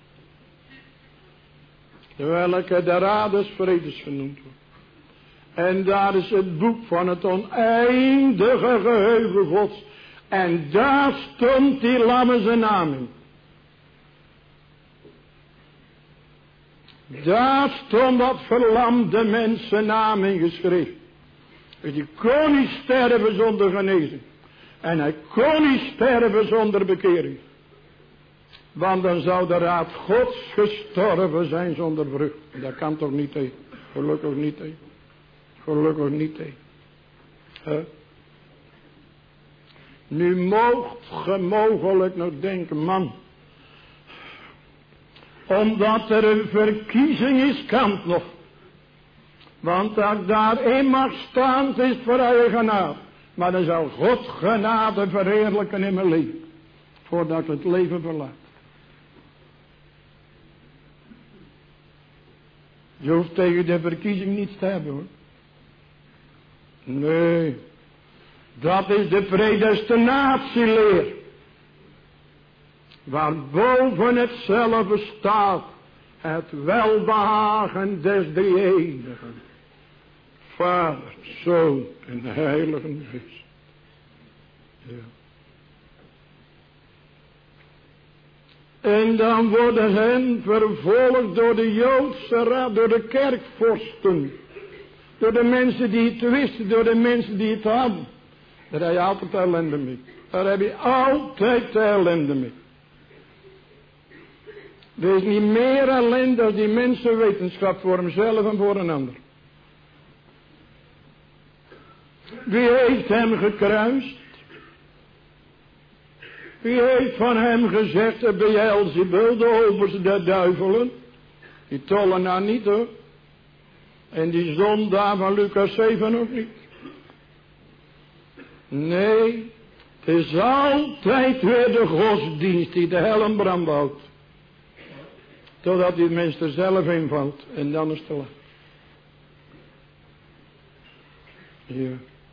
Welke de raad des vredes genoemd wordt. En daar is het boek van het oneindige geheugen Gods. En daar stond die lamme zijn naam in. Daar stond dat verlamde mens zijn naam in geschreven. Die kon niet sterven zonder genezing. En hij kon niet sterven zonder bekering. Want dan zou de raad Gods gestorven zijn zonder vrucht. Dat kan toch niet, hé. Gelukkig niet, hé. Gelukkig niet, hé. Nu moogt ge mogelijk nog denken, man. Omdat er een verkiezing is, kan het nog. Want als ik daarin mag staan, het is voor je genade. Maar dan zal God genade verheerlijken in mijn leven. Voordat ik het leven verlaat. Je hoeft tegen de verkiezing niets te hebben, hoor. Nee. Dat is de predestinatieleer. waarboven hetzelfde staat het welbehagen des Drie-enigen, Vader, Zoon en Heilige Geest. Ja. En dan worden hen vervolgd door de Joodse raad, door de kerkvorsten, door de mensen die het wisten, door de mensen die het hadden. Daar heb je altijd ellende mee. Daar heb je altijd ellende mee. Er is niet meer ellende als die mensenwetenschap voor hemzelf en voor een ander. Wie heeft hem gekruist? Wie heeft van hem gezegd, de Beelzebul, de overste der duivelen? Die tollenaar niet hoor. En die zondaar van Lucas 7 ook niet. Nee, het is altijd weer de godsdienst die de hel in brand houdt. Totdat die mens er zelf invalt. En dan is het te laat. Ja.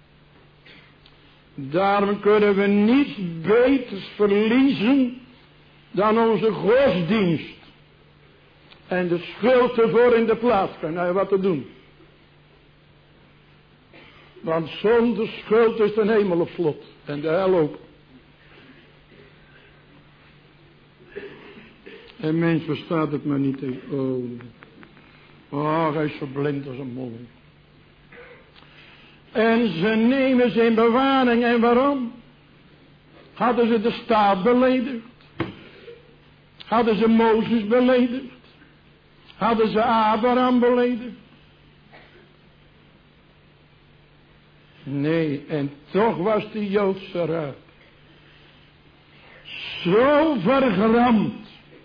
Daarom kunnen we niets beters verliezen dan onze godsdienst. En de schuld ervoor in de plaats kan. Nou, wat te doen. Want zonder schuld is de hemel op slot. En de hel ook. En mens verstaat het maar niet. Oh, hij is zo blind als een molling. En ze nemen ze in bewaring. En waarom? Hadden ze de staat beledigd? Hadden ze Mozes beledigd? Hadden ze Abraham beledigd? Nee, en toch was die Joodse raad zo vergramd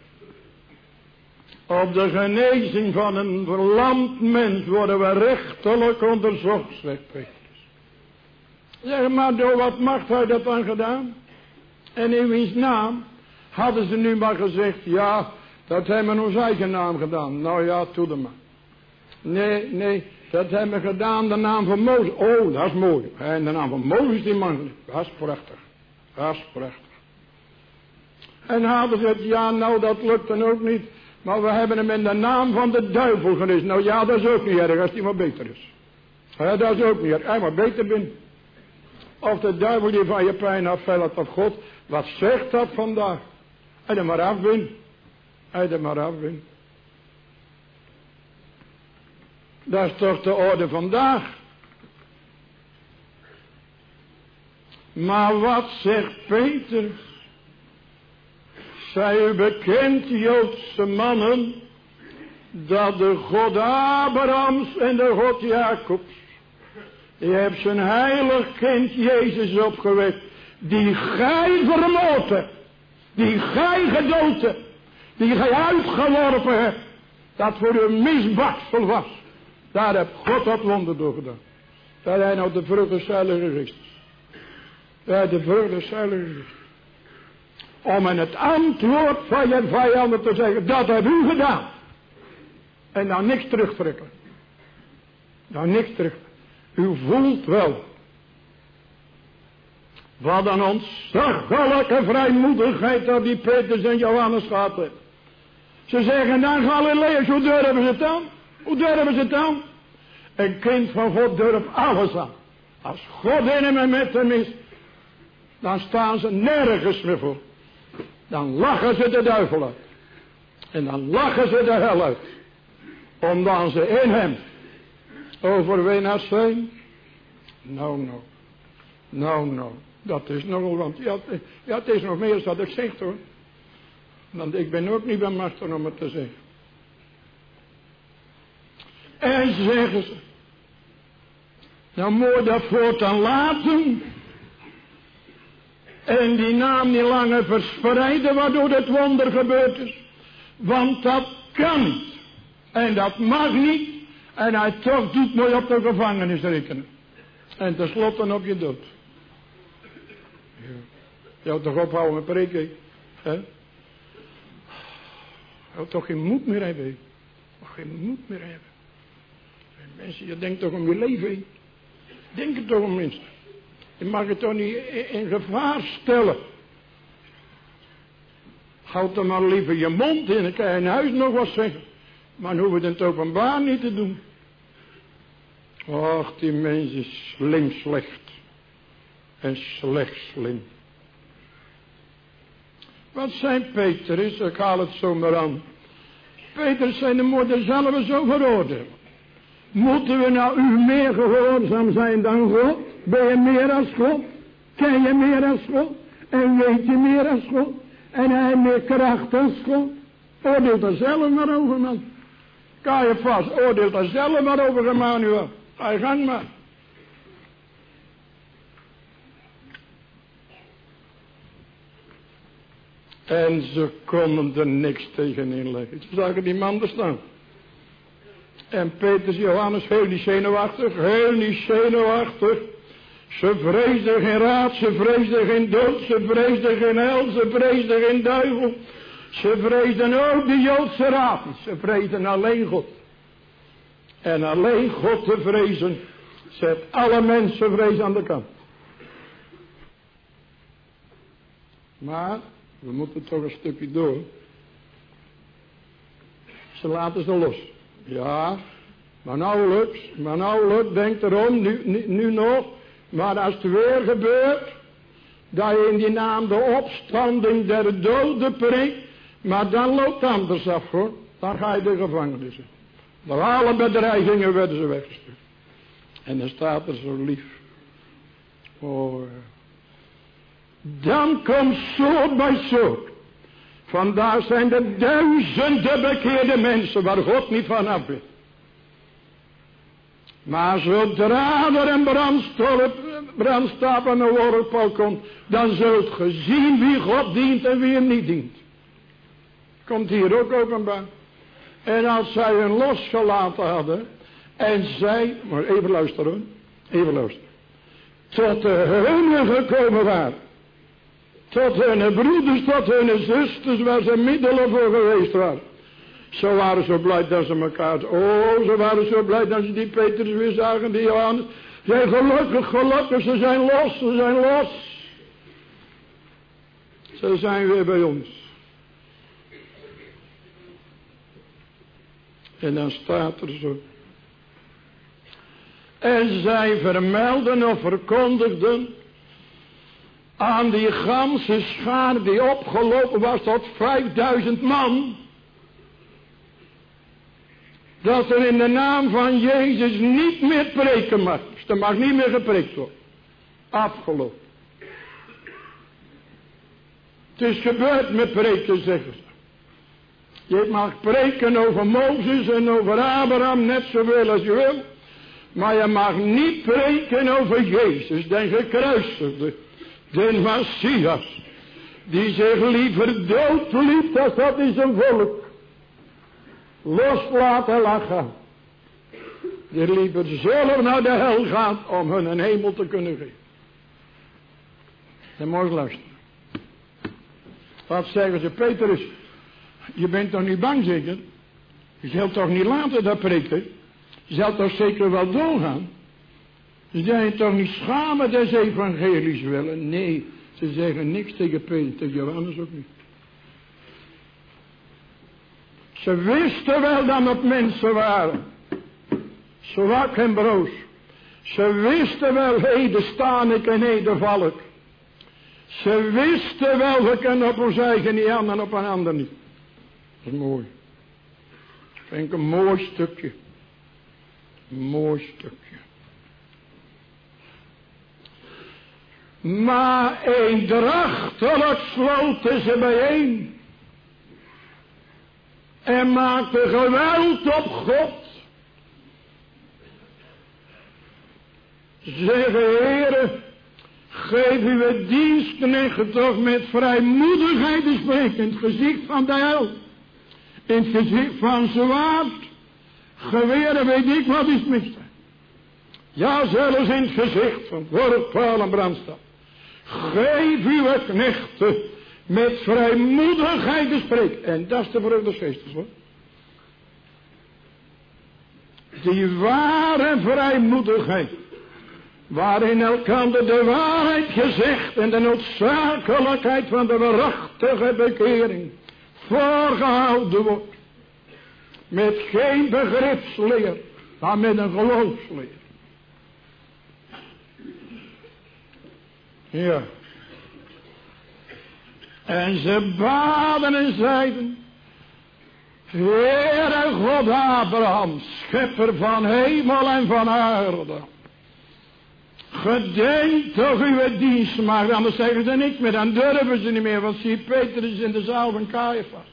op de genezing van een verlamd mens worden we rechtelijk onderzocht, zegt Petrus. Zeg maar, door wat macht hij dat dan gedaan? En in wiens naam? Hadden ze nu maar gezegd, ja, dat hebben we in onze eigen naam gedaan. Nou ja, doe er maar. Nee, dat hebben we gedaan de naam van Mozes. Oh, dat is mooi. En de naam van Mozes, die man, dat is prachtig. Dat is prachtig. En hadden ze het, ja, nou dat lukt dan ook niet. Maar we hebben hem in de naam van de duivel gelezen. Nou ja, dat is ook niet erg als die maar beter is. Ja, dat is ook niet erg. Hij maar beter bent. Of de duivel die van je pijn afvelt of God. Wat zegt dat vandaag? Hij er maar af bent. Hij er maar af bent. Dat is toch de orde vandaag. Maar wat zegt Petrus? Zij u bekend, Joodse mannen, dat de God Abrahams en de God Jacobs, die heeft zijn heilig kind Jezus opgewekt, die gij vermoord hebt, die gij gedood hebt, die gij uitgeworpen hebt, dat voor u misbaksel was. Daar heeft God dat wonder door gedaan. Daar hij nou de vrucht des Heilige Geestes. Daar de vrucht des Heilige Geestes. Om in het antwoord van je vijanden te zeggen, dat heb u gedaan. En dan niks terugtrekken. Dan niks terug. U voelt wel. Wat een ontzaglijke vrijmoedigheid dat die Petrus en Johannes gehad hebben. Ze zeggen dan Galileërs, hoe durven ze het dan? Hoe durven ze het dan? Een kind van God durft alles aan. Als God in hem en met hem is, dan staan ze nergens meer voor. Dan lachen ze de duivel uit. En dan lachen ze de hel uit. Omdat ze in hem overwinnaars zijn. Nou. Dat is nogal, want ja, het is nog meer dan dat ik zeg hoor. Want ik ben ook niet bij machten om het te zeggen. En zeggen ze. Nou moet je dat voortaan laten. En die naam niet langer verspreiden waardoor het wonder gebeurd is. Want dat kan niet. En dat mag niet. En hij toch doet mooi op de gevangenis rekenen. En tenslotte op je dood. Ja. Je houdt toch ophouden met preken. Hè? Je houdt toch geen moed meer hebben. Geen moed meer hebben. En mensen, je denkt toch om je leven. Denk het toch om mensen. Je mag het toch niet in gevaar stellen. Houd dan maar liever je mond in, dan kan je in huis nog wat zeggen. Maar dan hoeven we het openbaar niet te doen. Och, die mens is slim slecht. En slecht slim. Wat zei Petrus? Ik haal het zomaar aan. Petrus zei de moeder zelf zo veroordelen. Moeten we nou u meer gehoorzaam zijn dan God? Ben je meer als God? Ken je meer als God? En weet je meer als God? En hij meer kracht als God? Oordeel daar zelf maar over, man. Caiaphas, oordeel daar zelf maar over, Emmanuel. Ga je gang maar. En ze konden er niks tegen inleggen. Ze zagen die man er staan. En Petrus Johannes heel niet zenuwachtig, heel niet zenuwachtig. Ze vreesden geen raad, ze vreesden geen dood, ze vreesden geen hel, ze vreesden geen duivel. Ze vreesden ook de Joodse raad niet, ze vreesden alleen God. En alleen God te vrezen, zet alle mensen vrees aan de kant. Maar, we moeten toch een stukje door. Ze laten ze los. Ja, maar nauwelijks, denk erom, nu nog. Maar als het weer gebeurt, dat je in die naam de opstanding der doden prikt, maar dan loopt het anders af, hoor. Dan ga je de gevangenis in. Door alle bedreigingen werden ze weggestuurd. En dan staat er zo lief. Oh, dan komt soort bij soort. Vandaar zijn er duizenden bekeerde mensen waar God niet van af weet. Maar zodra er een brandstapel en een worpel komt, dan zult ge zien wie God dient en wie hem niet dient. Komt hier ook openbaar. En als zij hun losgelaten hadden, en zij, maar even luisteren, tot de hunnen gekomen waren, tot hun broeders, tot hun zusters, waar ze middelen voor geweest waren. Ze waren zo blij dat ze elkaar, ze waren zo blij dat ze die Petrus weer zagen, die Johannes. Zij gelukkig, ze zijn los. Ze zijn weer bij ons. En dan staat er zo. En zij vermelden of verkondigden aan die ganse schaar die opgelopen was tot 5000 man. Dat er in de naam van Jezus niet meer preken mag. Dus er mag niet meer gepreekt worden. Afgelopen. Het is gebeurd met preken, zeggen ze. Je mag preken over Mozes en over Abraham net zoveel als je wil. Maar je mag niet preken over Jezus, de gekruisigde, de Messias. Die zich liever dood liet als dat is een volk. Loslaten lachen. Die liever zelf naar de hel gaat om hun een hemel te kunnen geven. Dan moet je luisteren. Wat zeggen ze, Petrus? Je bent toch niet bang zeker? Je zult toch niet laten dat preken? Je zult toch zeker wel doorgaan? Ze zijn toch niet schamen des evangelies willen? Nee, ze zeggen niks tegen Petrus, tegen Johannes ook niet. Ze wisten wel dat het mensen waren. Zwak en broos. Ze wisten wel, heden sta ik en heden val ik. Ze wisten wel, we kunnen op ons eigen niet aan en op een ander niet. Dat is mooi. Dat vind ik een mooi stukje. Een mooi stukje. Maar eendrachtelijk sloten ze bijeen. En maakten geweld op God. Zeggen, Heere, geef uw dienstknecht toch met vrijmoedigheid te spreken in het gezicht van de hel. In het gezicht van zwaard, geweren, weet ik wat is mis. Ja, zelfs in het gezicht van worppaal en brandstapel. Geef uw knechten met vrijmoedigheid te spreken. En dat is de vrucht des geestes, hoor. Die ware vrijmoedigheid. waarin elkander de waarheid gezegd en de noodzakelijkheid van de waarachtige bekering voorgehouden wordt. Met geen begripsleer, maar met een geloofsleer. Ja. En ze baden en zeiden: Heere God Abraham, schepper van hemel en van aarde, gedenk toch uw dienstmaagd. Anders zeggen ze niks meer, dan durven ze niet meer, want zie Petrus in de zaal van Caiaphas.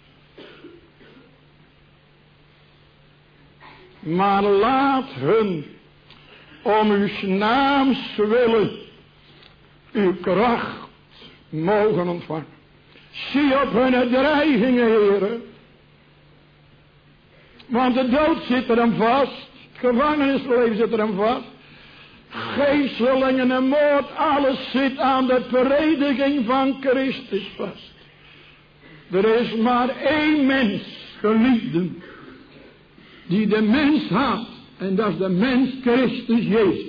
Maar laat hun om uw naams willen uw kracht mogen ontvangen. Zie op hun dreigingen, heren. Want de dood zit er hem vast. Het gevangenisleven zit er hem vast. Geeselingen en moord, alles zit aan de prediking van Christus vast. Er is maar één mens, geliefden, die de mens haat. En dat is de mens Christus Jezus.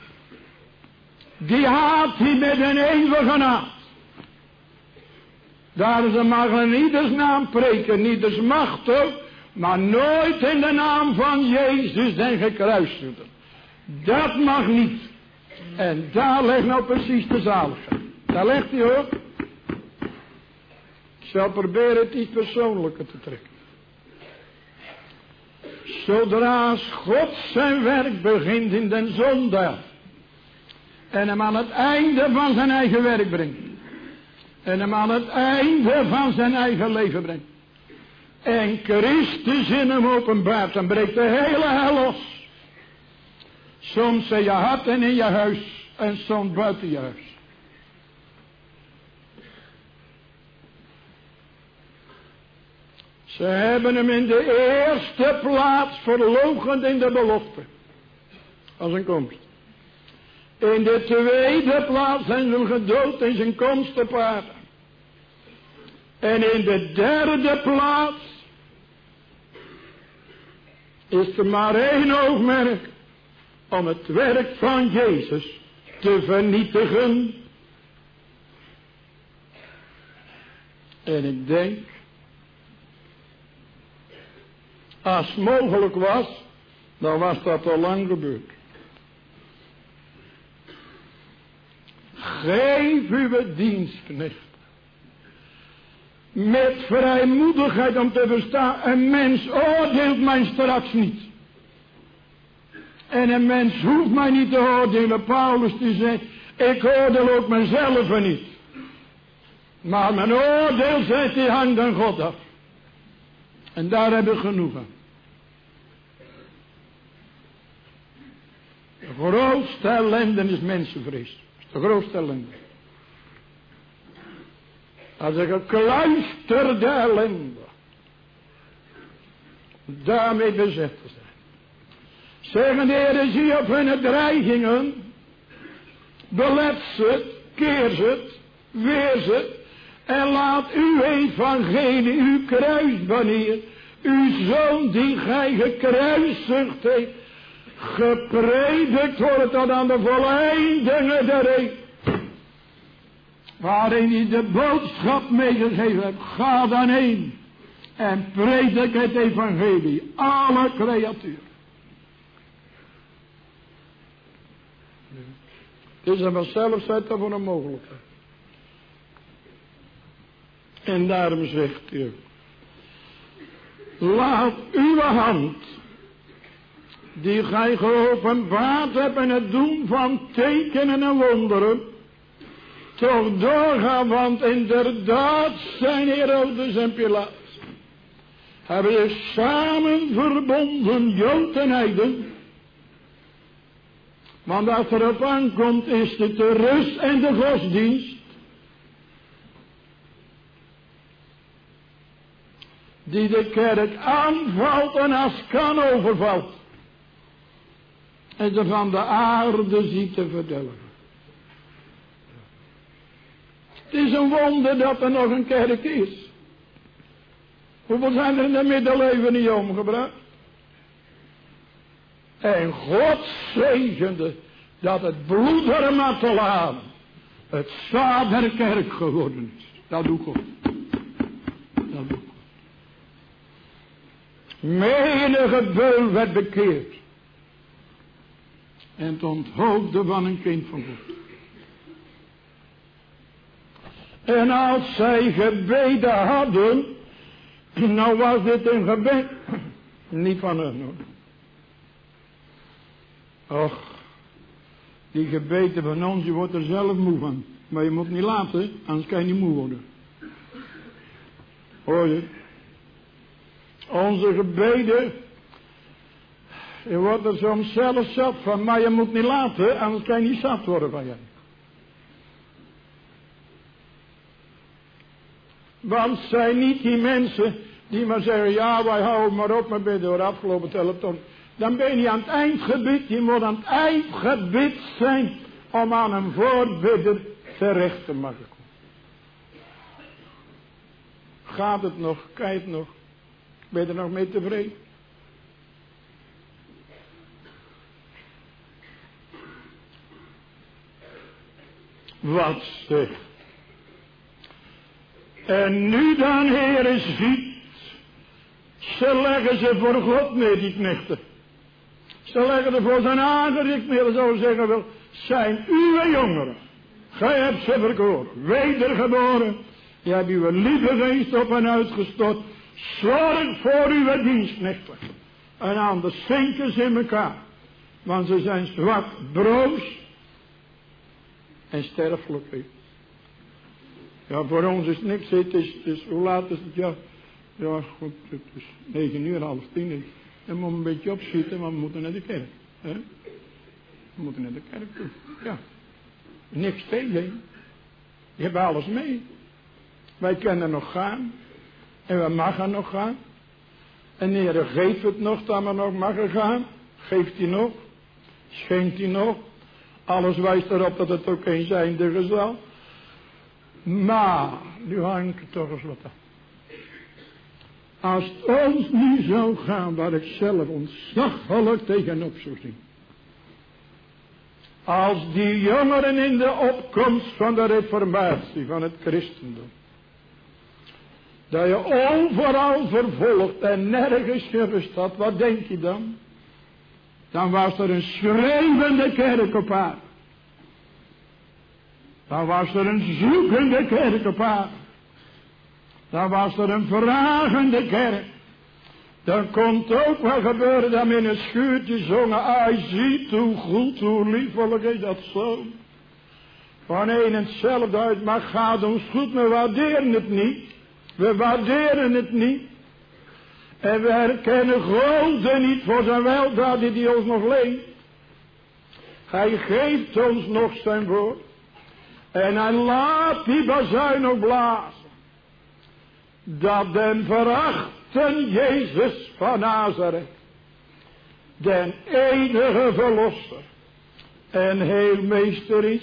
Die haat hij met een eeuwige haat. Daar ze mag in ieders naam preken, ieders macht ook, maar nooit in de naam van Jezus den gekruisigde. Dat mag niet. En daar ligt nou precies de zaligheid. Daar ligt hij ook. Ik zal proberen het iets persoonlijker te trekken. Zodra God zijn werk begint in den zondag en hem aan het einde van zijn eigen werk brengt en hem aan het einde van zijn eigen leven brengt en Christus in hem openbaart, dan breekt de hele hel los. Soms in je hart en in je huis en soms buiten je huis. Ze hebben hem in de eerste plaats verloochend in de belofte. Als een komst. In de tweede plaats zijn ze gedood in zijn komst te paarden. En in de derde plaats is er maar één oogmerk om het werk van Jezus te vernietigen. En ik denk, als het mogelijk was, dan was dat al lang gebeurd. Geef uw dienstknecht met vrijmoedigheid om te verstaan, een mens oordeelt mij straks niet. En een mens hoeft mij niet te oordelen. Paulus die zegt, ik oordeel ook mezelf niet. Maar mijn oordeel, zegt hij, hangt aan God af. En daar heb ik genoeg aan. De grootste ellende is mensenvrees. Dat is de grootste ellende. Als een gekluisterde ellende. Daarmee bezet te zijn. Zeggen de Heer, zie op hun dreigingen. Belet ze, keer ze, weer ze. En laat uw evangelie, uw kruisbanier, uw zoon die gij gekruisigd heeft, gepredikt worden tot aan de volleindingen der eeuw. Waarin hij de boodschap meegegeven heeft, ga dan heen en predik het evangelie, alle creaturen. Het is er vanzelf zet dat voor een mogelijkheid. En daarom zegt hij, laat uw hand, die gij geopenbaard hebt in het doen van tekenen en wonderen, toch doorgaan, want inderdaad zijn Herodes en Pilatus hebben zich samen verbonden, Jood en heiden. Want als er op aankomt is het de rust en de godsdienst die de kerk aanvalt en als kan overvalt. En ze van de aarde ziet te verdelgen. Het is een wonder dat er nog een kerk is. Hoeveel zijn er in de middeleeuwen niet omgebracht? En God zegende dat het bloed der Matelaren het zaad der kerk geworden is. Dat doet God. Dat doet God. Menige beul werd bekeerd. En het onthoofde van een kind van God. En als zij gebeden hadden, nou was dit een gebed, niet van hun hoor. Och, die gebeden van ons, je wordt er zelf moe van. Maar je moet niet laten, anders kan je niet moe worden. Hoor je? Onze gebeden, je wordt er soms zelf zat van, maar je moet niet laten, anders kan je niet zat worden van je. Want zijn niet die mensen die maar zeggen, ja wij houden maar op met bidden door afgelopen teleton. Dan ben je niet aan het eindgebed, je moet aan het eindgebed zijn om aan een voorbidder terecht te mogen komen. Gaat het nog, kan je het nog, ben je er nog mee tevreden? Wat zeg. En nu dan, Heere, ziet, ze leggen ze voor God neer, die knechten. Ze leggen er voor zijn aangezicht neer, zo zeggen wel, zijn uw jongeren. Gij hebt ze verkoren, wedergeboren. Je hebt uw lieve geest op hen uitgestort. Zorg voor uw dienstknechten. En anders zinken ze in elkaar. Want ze zijn zwak, broos en sterfelijk. Ja, voor ons is niks. Het is, hoe laat is het? Ja, goed, het is 9:30, 9:30. Dan moet een beetje opschieten, want we moeten naar de kerk. Hè? We moeten naar de kerk toe. Ja. Niks tegen. Je hebt alles mee. Wij kunnen nog gaan. En we mogen nog gaan. En de Heer geeft het nog dat we nog mogen gaan. Geeft hij nog. Schenkt hij nog. Alles wijst erop dat het ook een zijndige zal. Maar, nu hang ik er toch eens wat aan. Als het ons niet zou gaan, waar ik zelf ontzaglijk tegenop zou zien. Als die jongeren in de opkomst van de reformatie, van het christendom. Dat je overal vervolgd en nergens gerust had, wat denk je dan? Dan was er een schreeuwende kerk op aarde. Dan was er een zoekende kerk op aarde. Dan was er een vragende kerk. Dan kon het ook wel gebeuren dat we in een schuurtje zongen. Hij ziet hoe goed, hoe liefelijk is dat zo. Van een en hetzelfde uit, maar gaat ons goed, we waarderen het niet. We waarderen het niet. En we herkennen God niet voor zijn weldaad die ons nog leent. Hij geeft ons nog zijn woord. En hij laat die bazuin ook blazen. Dat den verachten Jezus van Nazareth, den enige verlosser en heelmeester is.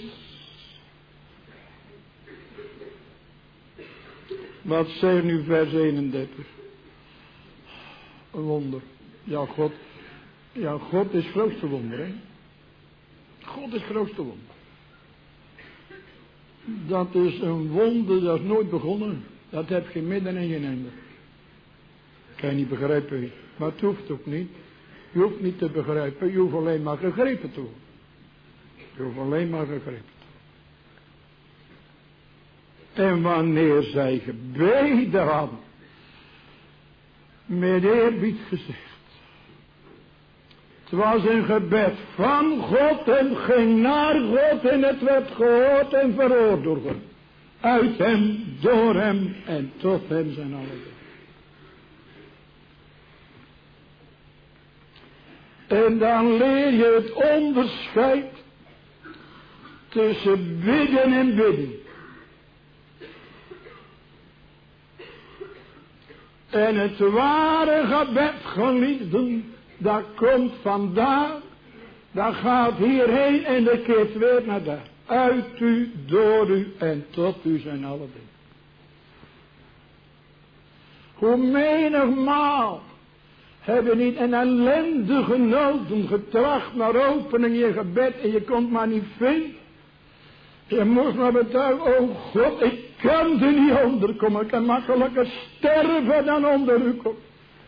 Wat zegt nu vers 31? Een wonder. Ja, God is het grootste wonder, hè. God is het grootste wonder. Dat is een wonder, dat is nooit begonnen. Dat heb geen midden en geen einde. Kan je niet begrijpen. Maar het hoeft ook niet. Je hoeft niet te begrijpen. Je hoeft alleen maar gegrepen te worden. Je hoeft alleen maar gegrepen te worden. En wanneer zij gebeden hadden. Met eerbied gezegd. Het was een gebed van God en ging naar God en het werd gehoord en verhoord door God. Uit hem, door hem en tot hem zijn alle dingen. En dan leer je het onderscheid tussen bidden en bidden. En het ware gebed, geliefden, dat komt vandaar, dat gaat hierheen en dat keert weer naar daar. Uit u, door u en tot u zijn alle dingen. Hoe menigmaal Heb je niet in ellendige noden getracht naar opening in je gebed en je kon het maar niet vinden? Je moest maar betuigen, oh God, ik kan er niet onder komen. Ik kan makkelijker sterven dan onder u komen.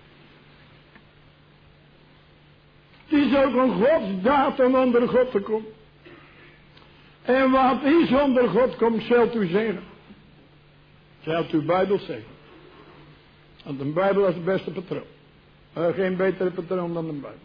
Het is ook een godsdaad om onder God te komen. En wat is onder God komt, zult u zeggen. Zult uw Bijbel zeggen. Want de Bijbel is het beste patroon. Geen betere patroon dan de Bijbel.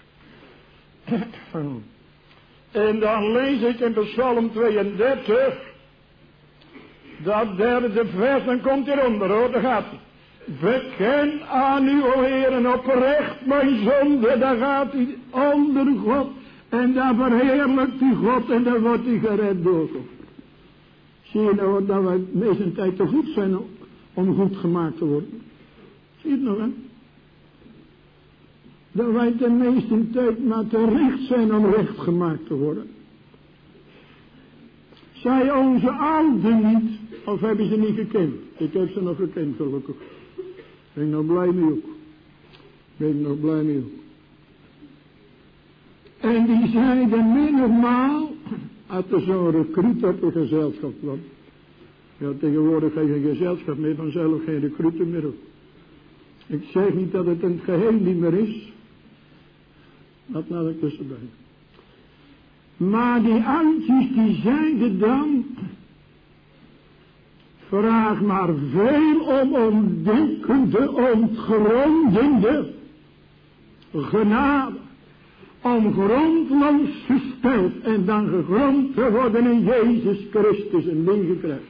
En dan lees ik in Psalm 32. Dat derde vers, dan komt hieronder hoor, daar gaat hij. Beken aan u, o Heeren, oprecht mijn zonde, daar gaat hij onder God. En daar verheerlijkt u God en daar wordt hij gered door God. Zie je nou dat wij de meeste tijd te goed zijn om goed gemaakt te worden? Zie je het nog hè? Dat wij de meeste tijd maar te recht zijn om recht gemaakt te worden. Zij onze ouden niet, of hebben ze niet gekend? Ik heb ze nog gekend gelukkig. Ben ik nog blij mee ook. En die zeiden mindermaal, als er zo'n recruit op een gezelschap kwam. Ja, tegenwoordig ga je geen gezelschap meer, vanzelf geen recruiten meer op. Ik zeg niet dat het een geheel niet meer is. Dat laat ik tussenbij. Maar die oudjes die zeiden dan, vraag maar veel om ontdekkende, ontgrondende genade. Om grondloos gesteld en dan gegrond te worden in Jezus Christus een leven krijgt.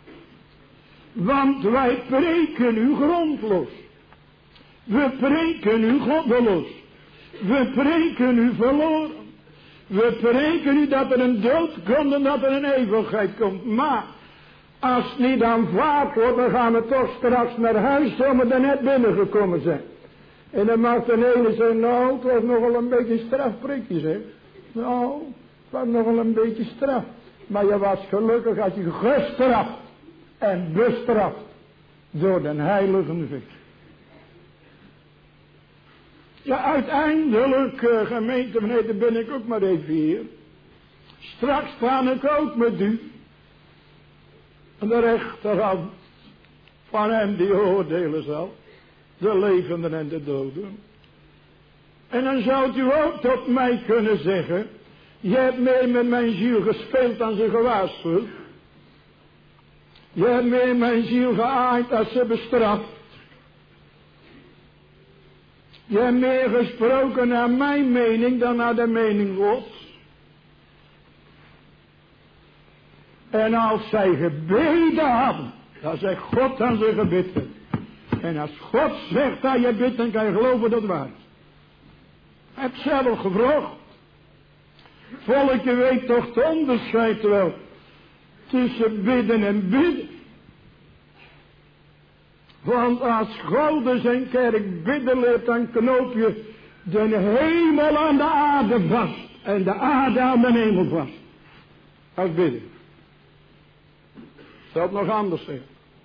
Want wij preken u grondloos. We preken u goddeloos. We preken u verloren. We preken u dat er een dood komt en dat er een eeuwigheid komt. Maar als het niet aanvaard wordt, dan gaan we toch straks naar huis zomaar er net binnengekomen zijn. En dan mag de ene zeggen, nou, het was nogal een beetje strafprikje, zeg. Nou, het was nogal een beetje straf. Maar je was gelukkig als je gestraft en bestraft door de Heilige Geest. Ja, uiteindelijk, gemeente, meneer, dan ben ik ook maar even hier. Straks sta ik ook met u aan de rechterhand van hem die oordelen zal. De levenden en de doden. En dan zou u ook tot mij kunnen zeggen, je hebt meer met mijn ziel gespeeld dan ze gewaarschuwd. Je hebt meer mijn ziel geaaid als ze bestraft. Je hebt meer gesproken naar mijn mening dan naar de mening Gods. En als zij gebeden hadden, dan zegt God aan zijn gebeden. En als God zegt dat je bidt, dan kan je geloven dat het waar is. Hij heeft zelf gevraagd. Volkje weet toch het onderscheid wel tussen bidden en bidden. Want als God zijn kerk bidden leert, dan knoop je de hemel aan de aarde vast. En de aarde aan de hemel vast. Als bidden. Zal het nog anders zijn?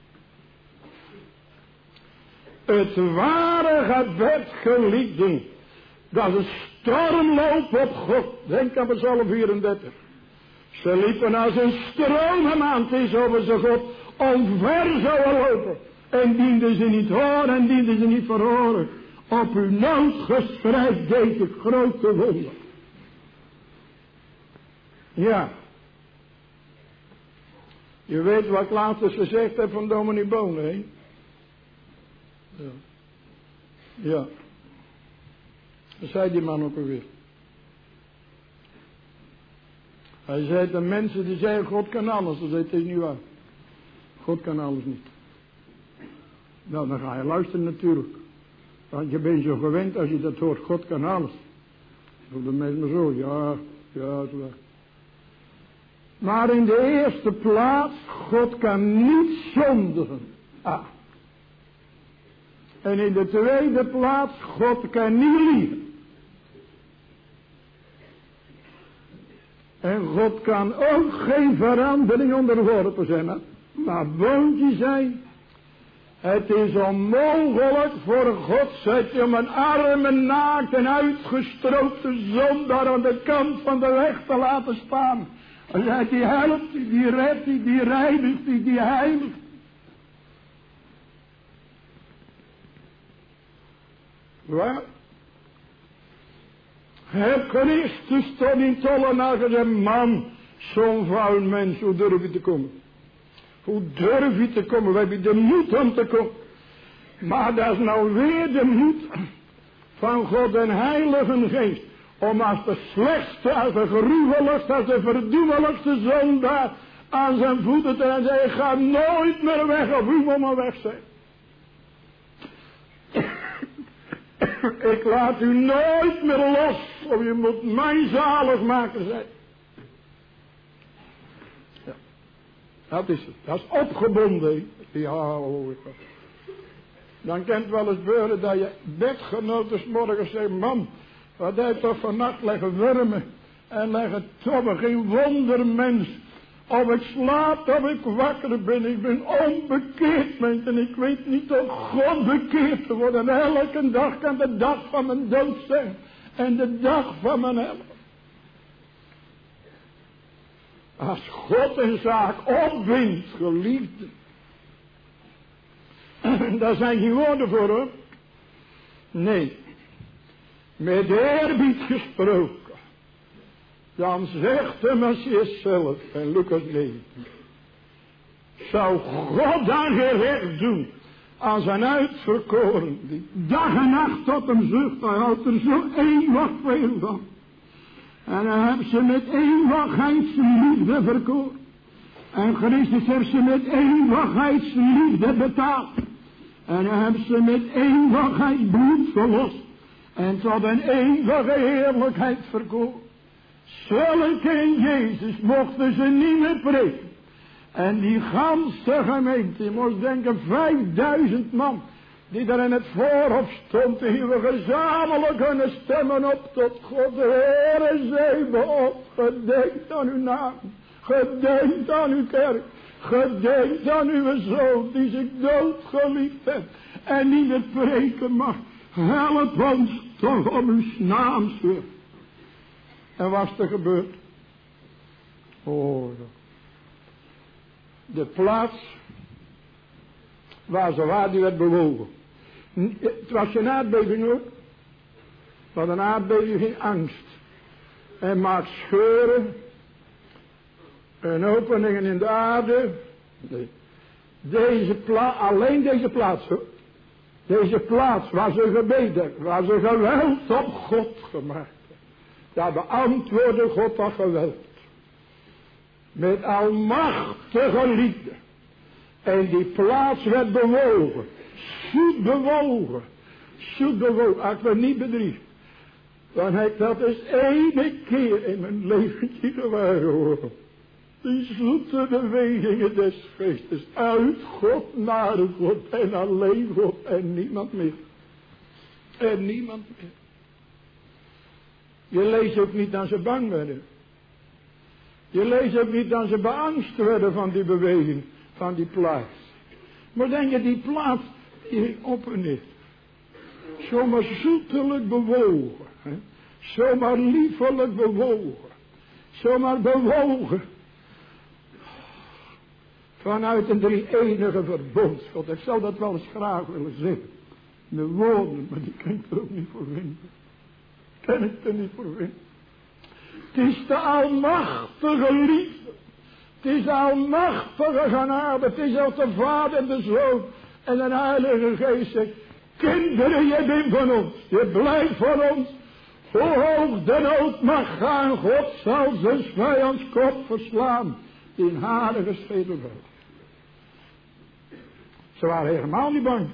Het ware gebed, geliefden, dat is een stormloop op God. Denk aan Psalm 34. Ze liepen als een stroommaand is over ze God omver zouden lopen. En dienden ze niet horen en dienden ze niet verhoren. Op uw noodgeschrijf deed ik grote wonder. Ja. Je weet wat ik laatst eens gezegd heb van dominee Bonen, hè? Ja. Ja. Dat zei die man ook alweer. Hij zei de mensen die zeggen God kan alles. Dat is niet waar. God kan alles niet. Nou, dan ga je luisteren natuurlijk. Want je bent zo gewend als je dat hoort. God kan alles. Voor de mensen maar zo. Ja, dat is waar. Maar in de eerste plaats, God kan niet zondigen. En in de tweede plaats, God kan niet liegen. En God kan ook geen verandering onderworpen zijn. Maar boontje zijn. Het is onmogelijk voor God, zet je om een arme, naakt en uitgestroopte zondaar aan de kant van de weg te laten staan. Als hij die helpt, die redt, die reinigt, die heiligt. Waar? Heb Christus stond in Tollenaar gezegd, man, zo'n vuil mens, hoe durf je te komen? Hoe durf je te komen? We hebben de moed om te komen. Maar dat is nou weer de moed van God en Heilige Geest. Om als de slechtste, als de gruwelijkste, als de verdoemelijkste zondaar aan zijn voeten te zeggen, ik ga nooit meer weg of u moet maar weg zijn. Ik laat u nooit meer los of u moet mijn zaligmaker zijn. Ja, dat is het. Dat is opgebonden. Ja, dan kan het wel eens gebeuren dat je bedgenoten 's morgens zegt, man, wat hij toch vannacht leggen wurmen en leggen tobben, geen wondermens. Of ik slaap of ik wakker ben, ik ben onbekeerd mens en ik weet niet of God bekeerd te worden. Elke dag kan de dag van mijn dood zijn en de dag van mijn hel. Als God een zaak opwindt, geliefde, daar zijn geen woorden voor hoor. Nee, met eerbied gesproken. Dan zegt de Messias zelf in Lucas 9. Zou God dan gerecht doen aan zijn uitverkoren, die dag en nacht tot hem zucht, hij houdt er zo eeuwig veel van. En hij heeft ze met eeuwigheidsliefde verkoren. En Christus heeft ze met eeuwigheidsliefde betaald. En hij heeft ze met eeuwigheidsbloed verlost. En tot een eeuwige heerlijkheid verkoren. Zulke in Jezus mochten ze niet meer preken. En die ganse gemeente, je moest denken 5000 man, die daar in het voorhof stond, die we gezamenlijk kunnen stemmen op tot God. De Heere zegen op, gedenkt aan uw naam, gedenkt aan uw kerk, gedenkt aan uw zoon die zich doodgeliefd heeft en niet meer preken mag. Help ons toch om uw naams wil. En wat is er gebeurd? Oh, de plaats waar die werd bewogen. Het was geen aardbeving hoor. Maar een aardbeving geen angst. En maakt scheuren. En openingen in de aarde. Nee. Alleen deze plaats hoor. Deze plaats waar ze gebeden, waar ze geweld op God gemaakt. Daar beantwoordde God dat geweld. Met almachtige liefde. En die plaats werd bewogen. Zoet bewogen. Zoet bewogen. Als ik me niet bedrieg. Dan heb ik dat eens ene keer in mijn leventje gewaar horen. Die zoete bewegingen des geestes. Uit God, naar God en alleen God en niemand meer. En niemand meer. Je leest ook niet dat ze bang werden. Je leest ook niet dat ze beangst werden van die beweging, van die plaats. Maar denk je, die plaats die op en neer. Zomaar zoetelijk bewogen. Hè? Zomaar liefelijk bewogen. Zomaar bewogen. Vanuit een drie-enige verbondsgod. Ik zou dat wel eens graag willen zeggen. De woorden, maar die kan ik er ook niet voor vinden. Kan ik er niet voor vinden. Het is de almachtige liefde. Het is de almachtige genade. Het is ook de Vader en de Zoon en de Heilige Geest zegt. Kinderen, je bent van ons. Je blijft van ons. Hoe hoog de nood mag gaan. God zal zijn vijands kop verslaan. In harige schedel. Ze waren helemaal niet bang.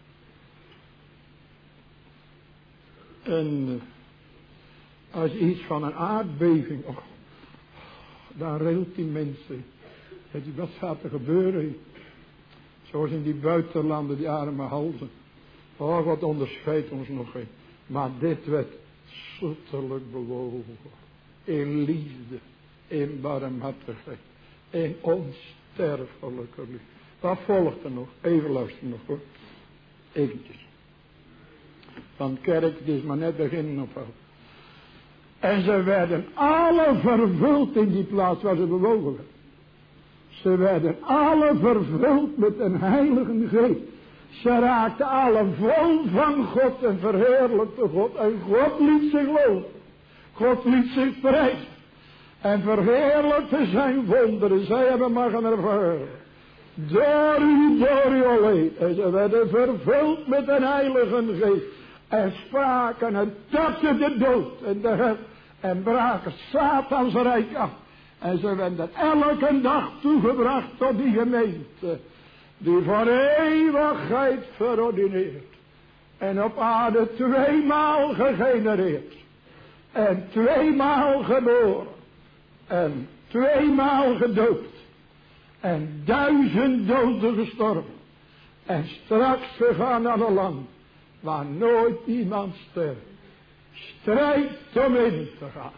En als iets van een aardbeving, dan rilt die mensen. Weet je wat gaat er gebeuren? Zoals in die buitenlanden, die arme halzen. Oh, wat onderscheidt ons nog een. Maar dit werd zoetelijk bewogen. In liefde, in barmhartigheid, in onsterfelijke liefde. Wat volgt er nog? Even luisteren nog hoor. Eventjes. Van kerk, het is maar net beginnen ophouden. En ze werden alle vervuld in die plaats waar ze bewogen werden. Ze werden alle vervuld met een heilige geest. Ze raakten alle vol van God en verheerlijkte God. En God liet zich loven. God liet zich prijzen. En verheerlijkte zijn wonderen. Zij hebben maar gaan ervaren. Door u alleen. En ze werden vervuld met een heilige geest. En spraken en takten de dood en de hel. En braken Satans rijk af. En ze werden elke dag toegebracht tot die gemeente. Die voor eeuwigheid verordineerd. En op aarde 2-maal gegenereerd. En 2-maal geboren. En 2-maal gedoopt. En 1000 doden gestorven. En straks gegaan naar een land waar nooit iemand sterft. Strijdt om in te gaan.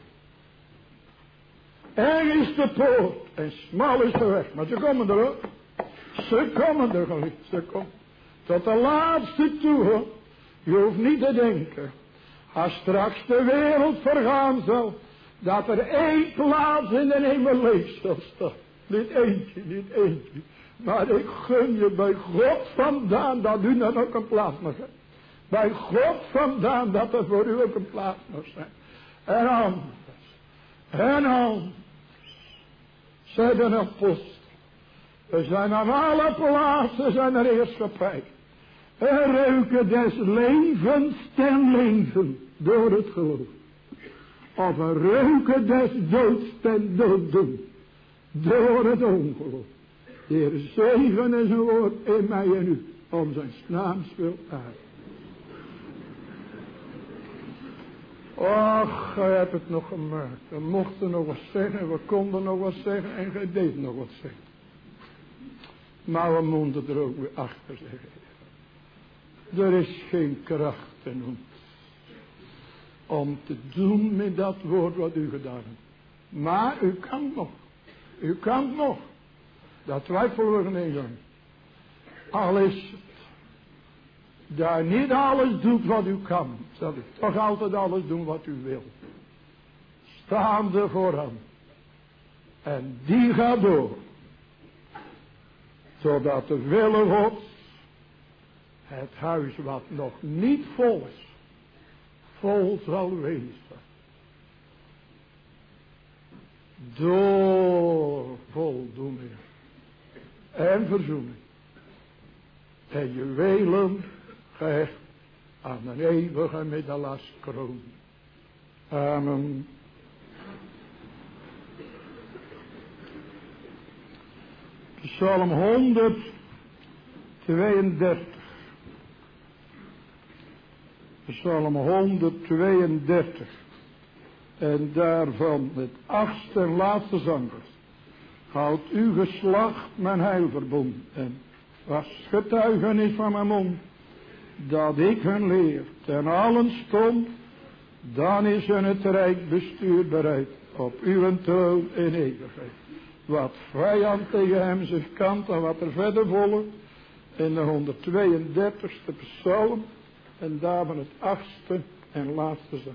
Eng is de poort en smal is de weg. Maar ze komen er ook. Ze komen er geliefd. Ze komen. Tot de laatste toe hoor. Je hoeft niet te denken. Als straks de wereld vergaan zal. Dat er 1 plaats in de hemel leeg zal staan. Niet eentje, niet eentje. Maar ik gun je bij God vandaan dat u dan ook een plaats mag hebben. Bij God vandaan dat er voor u ook een plaats mag zijn. En anders. En anders. Zij de apostel. Er zijn aan alle plaatsen zijn er heerschappij. En reuken des levens ten leven door het geloof. Of een reuken des doods ten dood doen. Door het ongeloof. De Heer zegene zijn woord in mij en u. Om zijn naams wil uit. Och, gij hebt het nog gemaakt. We mochten nog wat zeggen, we konden nog wat zeggen en gij deed nog wat zeggen. Maar we moeten er ook weer achter zeggen. Er is geen kracht in ons. Om te doen met dat woord wat u gedaan hebt. Maar u kan nog. U kan nog. Dat twijfelen we niet aan. Al is het. Daar niet alles doet wat u kan. Zal u toch altijd alles doen wat u wil. Staande vooraan. En die gaat door. Zodat de wille Gods. Het huis wat nog niet vol is. Vol zal wezen. Door voldoening. En verzoening. En juwelen gehecht aan een eeuwige middelaarskroon. Amen. Psalm 132. Psalm 132. En daarvan het 8e en laatste zangvers. Houdt uw geslacht mijn heilverbond. En was getuigenis van mijn mond. Dat ik hun leer ten allen stond. Dan is hun het rijk bestuur bereid. Op uw troon in eeuwigheid. Wat vijand tegen hem zich kant en wat er verder volgt. In de 132e psalm. En daarvan het 8e en laatste zang.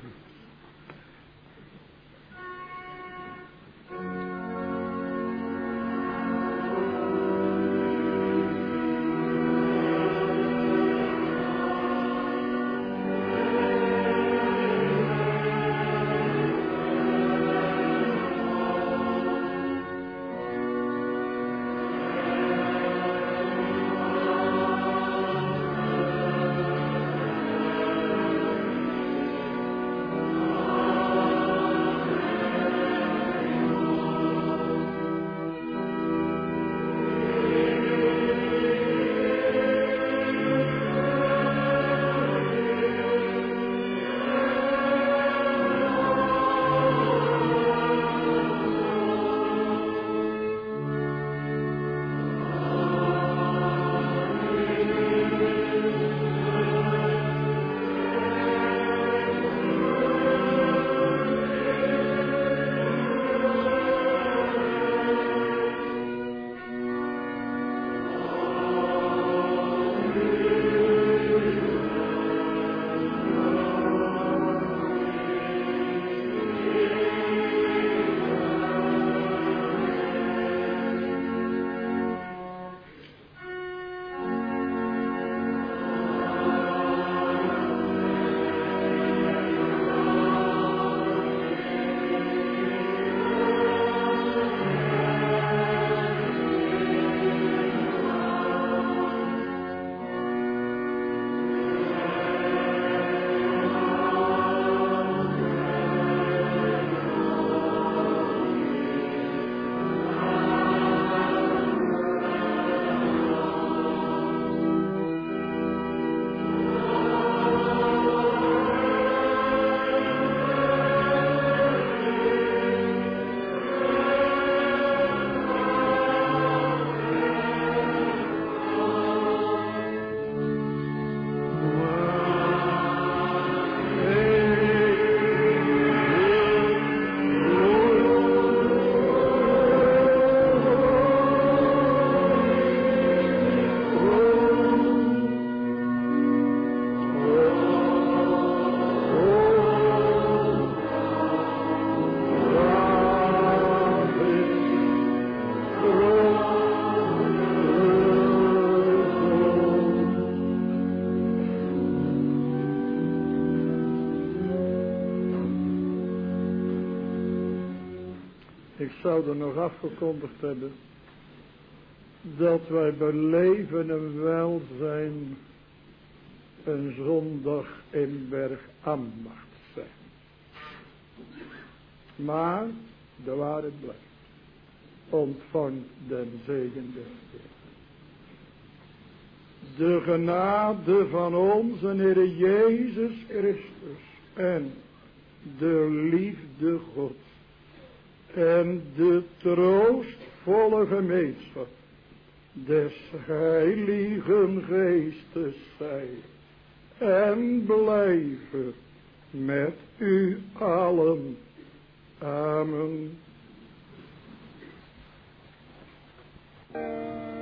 zouden nog afgekondigd hebben dat wij beleven en welzijn een zondag in Bergambacht zijn. Maar de waarheid blijft. Ontvang den zegen des Heeren. De genade van onze Heer Jezus Christus en de liefde Gods en de troostvolle gemeenschap des Heiligen Geestes zij en blijven met u allen. Amen.